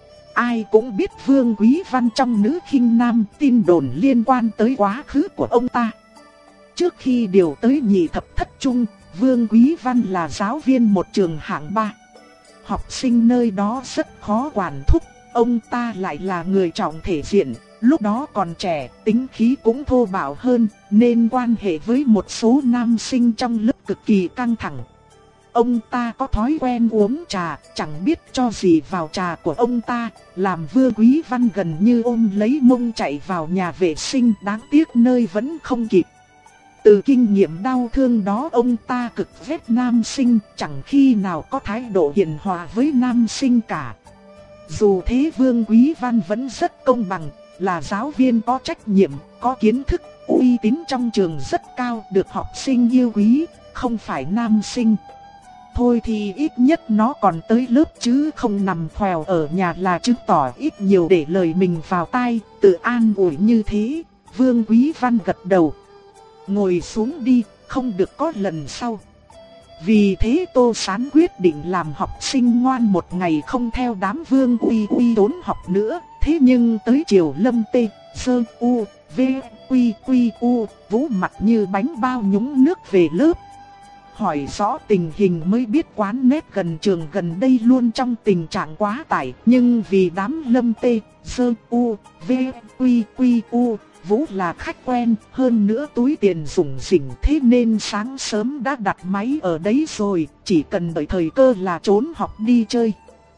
Speaker 1: Ai cũng biết Vương Quý Văn trong nữ khinh nam, tin đồn liên quan tới quá khứ của ông ta. Trước khi điều tới nhị thập thất trung, Vương Quý Văn là giáo viên một trường hạng ba. Học sinh nơi đó rất khó quản thúc, ông ta lại là người trọng thể diện, lúc đó còn trẻ, tính khí cũng thô bạo hơn, nên quan hệ với một số nam sinh trong lớp cực kỳ căng thẳng. Ông ta có thói quen uống trà, chẳng biết cho gì vào trà của ông ta, làm Vương Quý Văn gần như ôm lấy mông chạy vào nhà vệ sinh, đáng tiếc nơi vẫn không kịp. Từ kinh nghiệm đau thương đó ông ta cực ghét nam sinh, chẳng khi nào có thái độ hiền hòa với nam sinh cả. Dù thế Vương Quý Văn vẫn rất công bằng, là giáo viên có trách nhiệm, có kiến thức, uy tín trong trường rất cao, được học sinh yêu quý, không phải nam sinh. Thôi thì ít nhất nó còn tới lớp chứ không nằm khèo ở nhà là chứng tỏ ít nhiều để lời mình vào tai, tự an ủi như thế. Vương Quý Văn gật đầu. Ngồi xuống đi, không được có lần sau. Vì thế Tô Sán quyết định làm học sinh ngoan một ngày không theo đám Vương Uy Uy trốn học nữa. Thế nhưng tới chiều Lâm Tê, Sơ U, V, Quy Quy U, Vũ mặt như bánh bao nhúng nước về lớp. Hỏi rõ tình hình mới biết quán nét gần trường gần đây luôn trong tình trạng quá tải. Nhưng vì đám Lâm Tê, Sơ U, V, Quy Quy U, Vũ là khách quen, hơn nữa túi tiền rủng rỉnh, thế nên sáng sớm đã đặt máy ở đấy rồi, chỉ cần đợi thời cơ là trốn học đi chơi.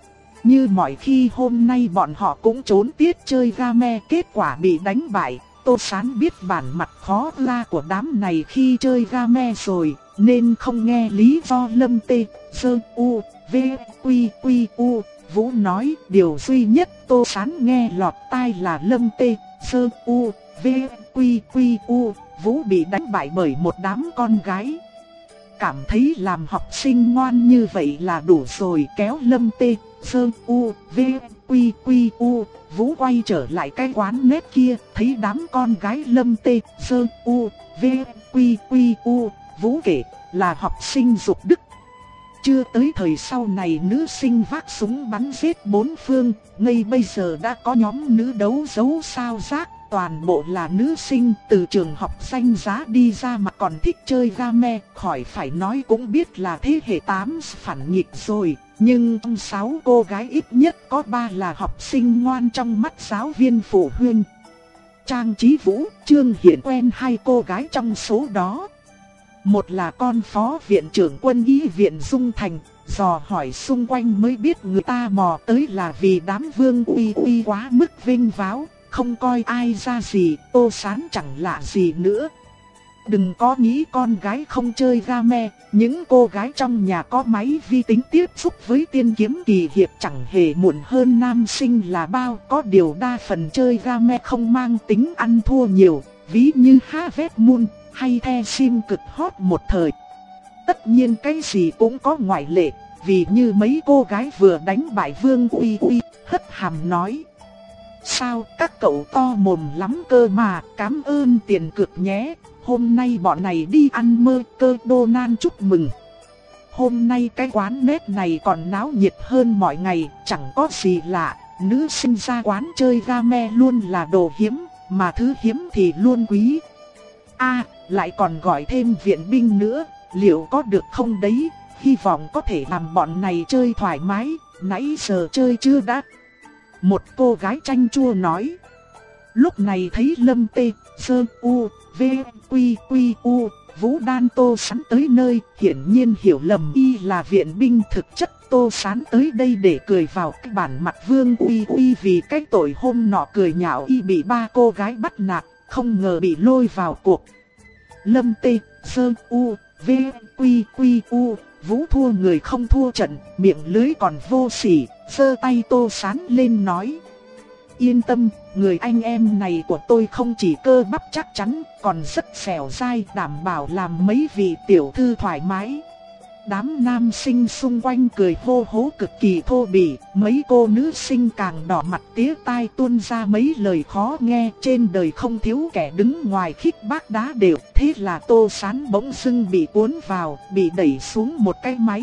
Speaker 1: Như mọi khi hôm nay bọn họ cũng trốn tiết chơi game, kết quả bị đánh bại. Tô Sán biết bản mặt khó la của đám này khi chơi game rồi, nên không nghe lý do Lâm Tê, Sơ U, V, Quy Quy U, Vũ nói. Điều duy nhất Tô Sán nghe lọt tai là Lâm Tê, Sơ U, V, Quy Quy U, Vũ bị đánh bại bởi một đám con gái. Cảm thấy làm học sinh ngoan như vậy là đủ rồi, kéo Lâm Tê, Sơ U, V, Quy Quy U, Vũ quay trở lại cái quán nét kia, thấy đám con gái Lâm Tê, Sơ U, V, Quy Quy U, Vũ kể là học sinh Dục Đức. Chưa tới thời sau này nữ sinh vác súng bắn giết bốn phương, ngay bây giờ đã có nhóm nữ đấu dấu sao rác. Toàn bộ là nữ sinh từ trường học danh giá đi ra mà còn thích chơi game, khỏi phải nói cũng biết là thế hệ tám phản nghịch rồi. Nhưng trong sáu cô gái ít nhất có ba là học sinh ngoan trong mắt giáo viên phụ huynh. Trang Chí Vũ, Trương Hiển quen hai cô gái trong số đó. Một là con phó viện trưởng quân y viện Dung Thành, dò hỏi xung quanh mới biết người ta mò tới là vì đám Vương Uy Uy quá mức vinh váo, không coi ai ra gì. Tô Sán chẳng lạ gì nữa. Đừng có nghĩ con gái không chơi game, những cô gái trong nhà có máy vi tính tiếp xúc với tiên kiếm kỳ hiệp chẳng hề muộn hơn nam sinh là bao. Có điều đa phần chơi game không mang tính ăn thua nhiều, ví như Harvest Moon hay The Sim cực hot một thời. Tất nhiên cái gì cũng có ngoại lệ, vì như mấy cô gái vừa đánh bại Vương Uy Uy, hất hàm nói: sao các cậu to mồm lắm cơ mà, cảm ơn tiền cược nhé, Hôm nay bọn này đi ăn mơ cơ Donald chúc mừng. Hôm nay cái quán nét này còn náo nhiệt hơn mọi ngày, chẳng có gì lạ. Nữ sinh ra quán chơi game luôn là đồ hiếm, mà thứ hiếm thì luôn quý. À, lại còn gọi thêm viện binh nữa, liệu có được không đấy? Hy vọng có thể làm bọn này chơi thoải mái, nãy giờ chơi chưa đã. Một cô gái chanh chua nói. Lúc này thấy Lâm Tê, Sơ U, V, Quy, Quy, U, Vũ Đan Tô Sán tới nơi, hiển nhiên hiểu lầm y là viện binh. Thực chất Tô Sán tới đây để cười vào cái bản mặt Vương Uy Uy vì cái tội hôm nọ cười nhạo y bị ba cô gái bắt nạt, không ngờ bị lôi vào cuộc. Lâm Tê, Sơ U, V, Quy, Quy, U, Vũ thua người không thua trận, miệng lưới còn vô sỉ, giơ tay Tô Sán lên nói. Yên tâm, người anh em này của tôi không chỉ cơ bắp chắc chắn, còn rất dẻo dai, đảm bảo làm mấy vị tiểu thư thoải mái. Đám nam sinh xung quanh cười hô hố cực kỳ thô bỉ, mấy cô nữ sinh càng đỏ mặt tía tai tuôn ra mấy lời khó nghe. Trên đời không thiếu kẻ đứng ngoài khích bác đá đều, thế là Tô Sán bỗng dưng bị cuốn vào, bị đẩy xuống một cái máy.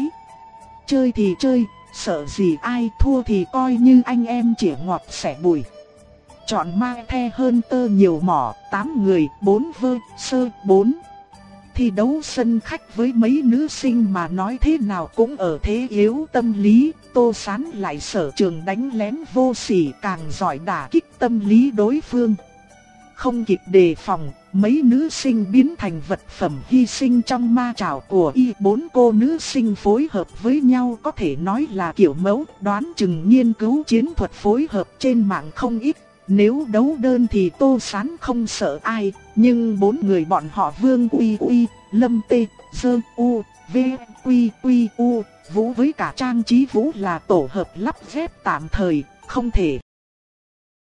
Speaker 1: Chơi thì chơi, sợ gì ai, thua thì coi như anh em chĩa ngọt xẻ bùi. Chọn ma the hơn tơ nhiều mỏ, tám người, bốn vơ, sơ, bốn. Thi đấu sân khách với mấy nữ sinh mà nói thế nào cũng ở thế yếu tâm lý. Tô Sán lại sở trường đánh lén vô sỉ, càng giỏi đả kích tâm lý đối phương. Không kịp đề phòng, mấy nữ sinh biến thành vật phẩm hy sinh trong ma trảo của y. Bốn cô nữ sinh phối hợp với nhau có thể nói là kiểu mẫu, đoán chừng nghiên cứu chiến thuật phối hợp trên mạng không ít. Nếu đấu đơn thì Tô Sán không sợ ai, nhưng bốn người bọn họ Vương Uy Uy, Lâm Tê, Sơ U, V, Quy Quy U, Vũ với cả Trang Chí Vũ là tổ hợp lắp ghép tạm thời, không thể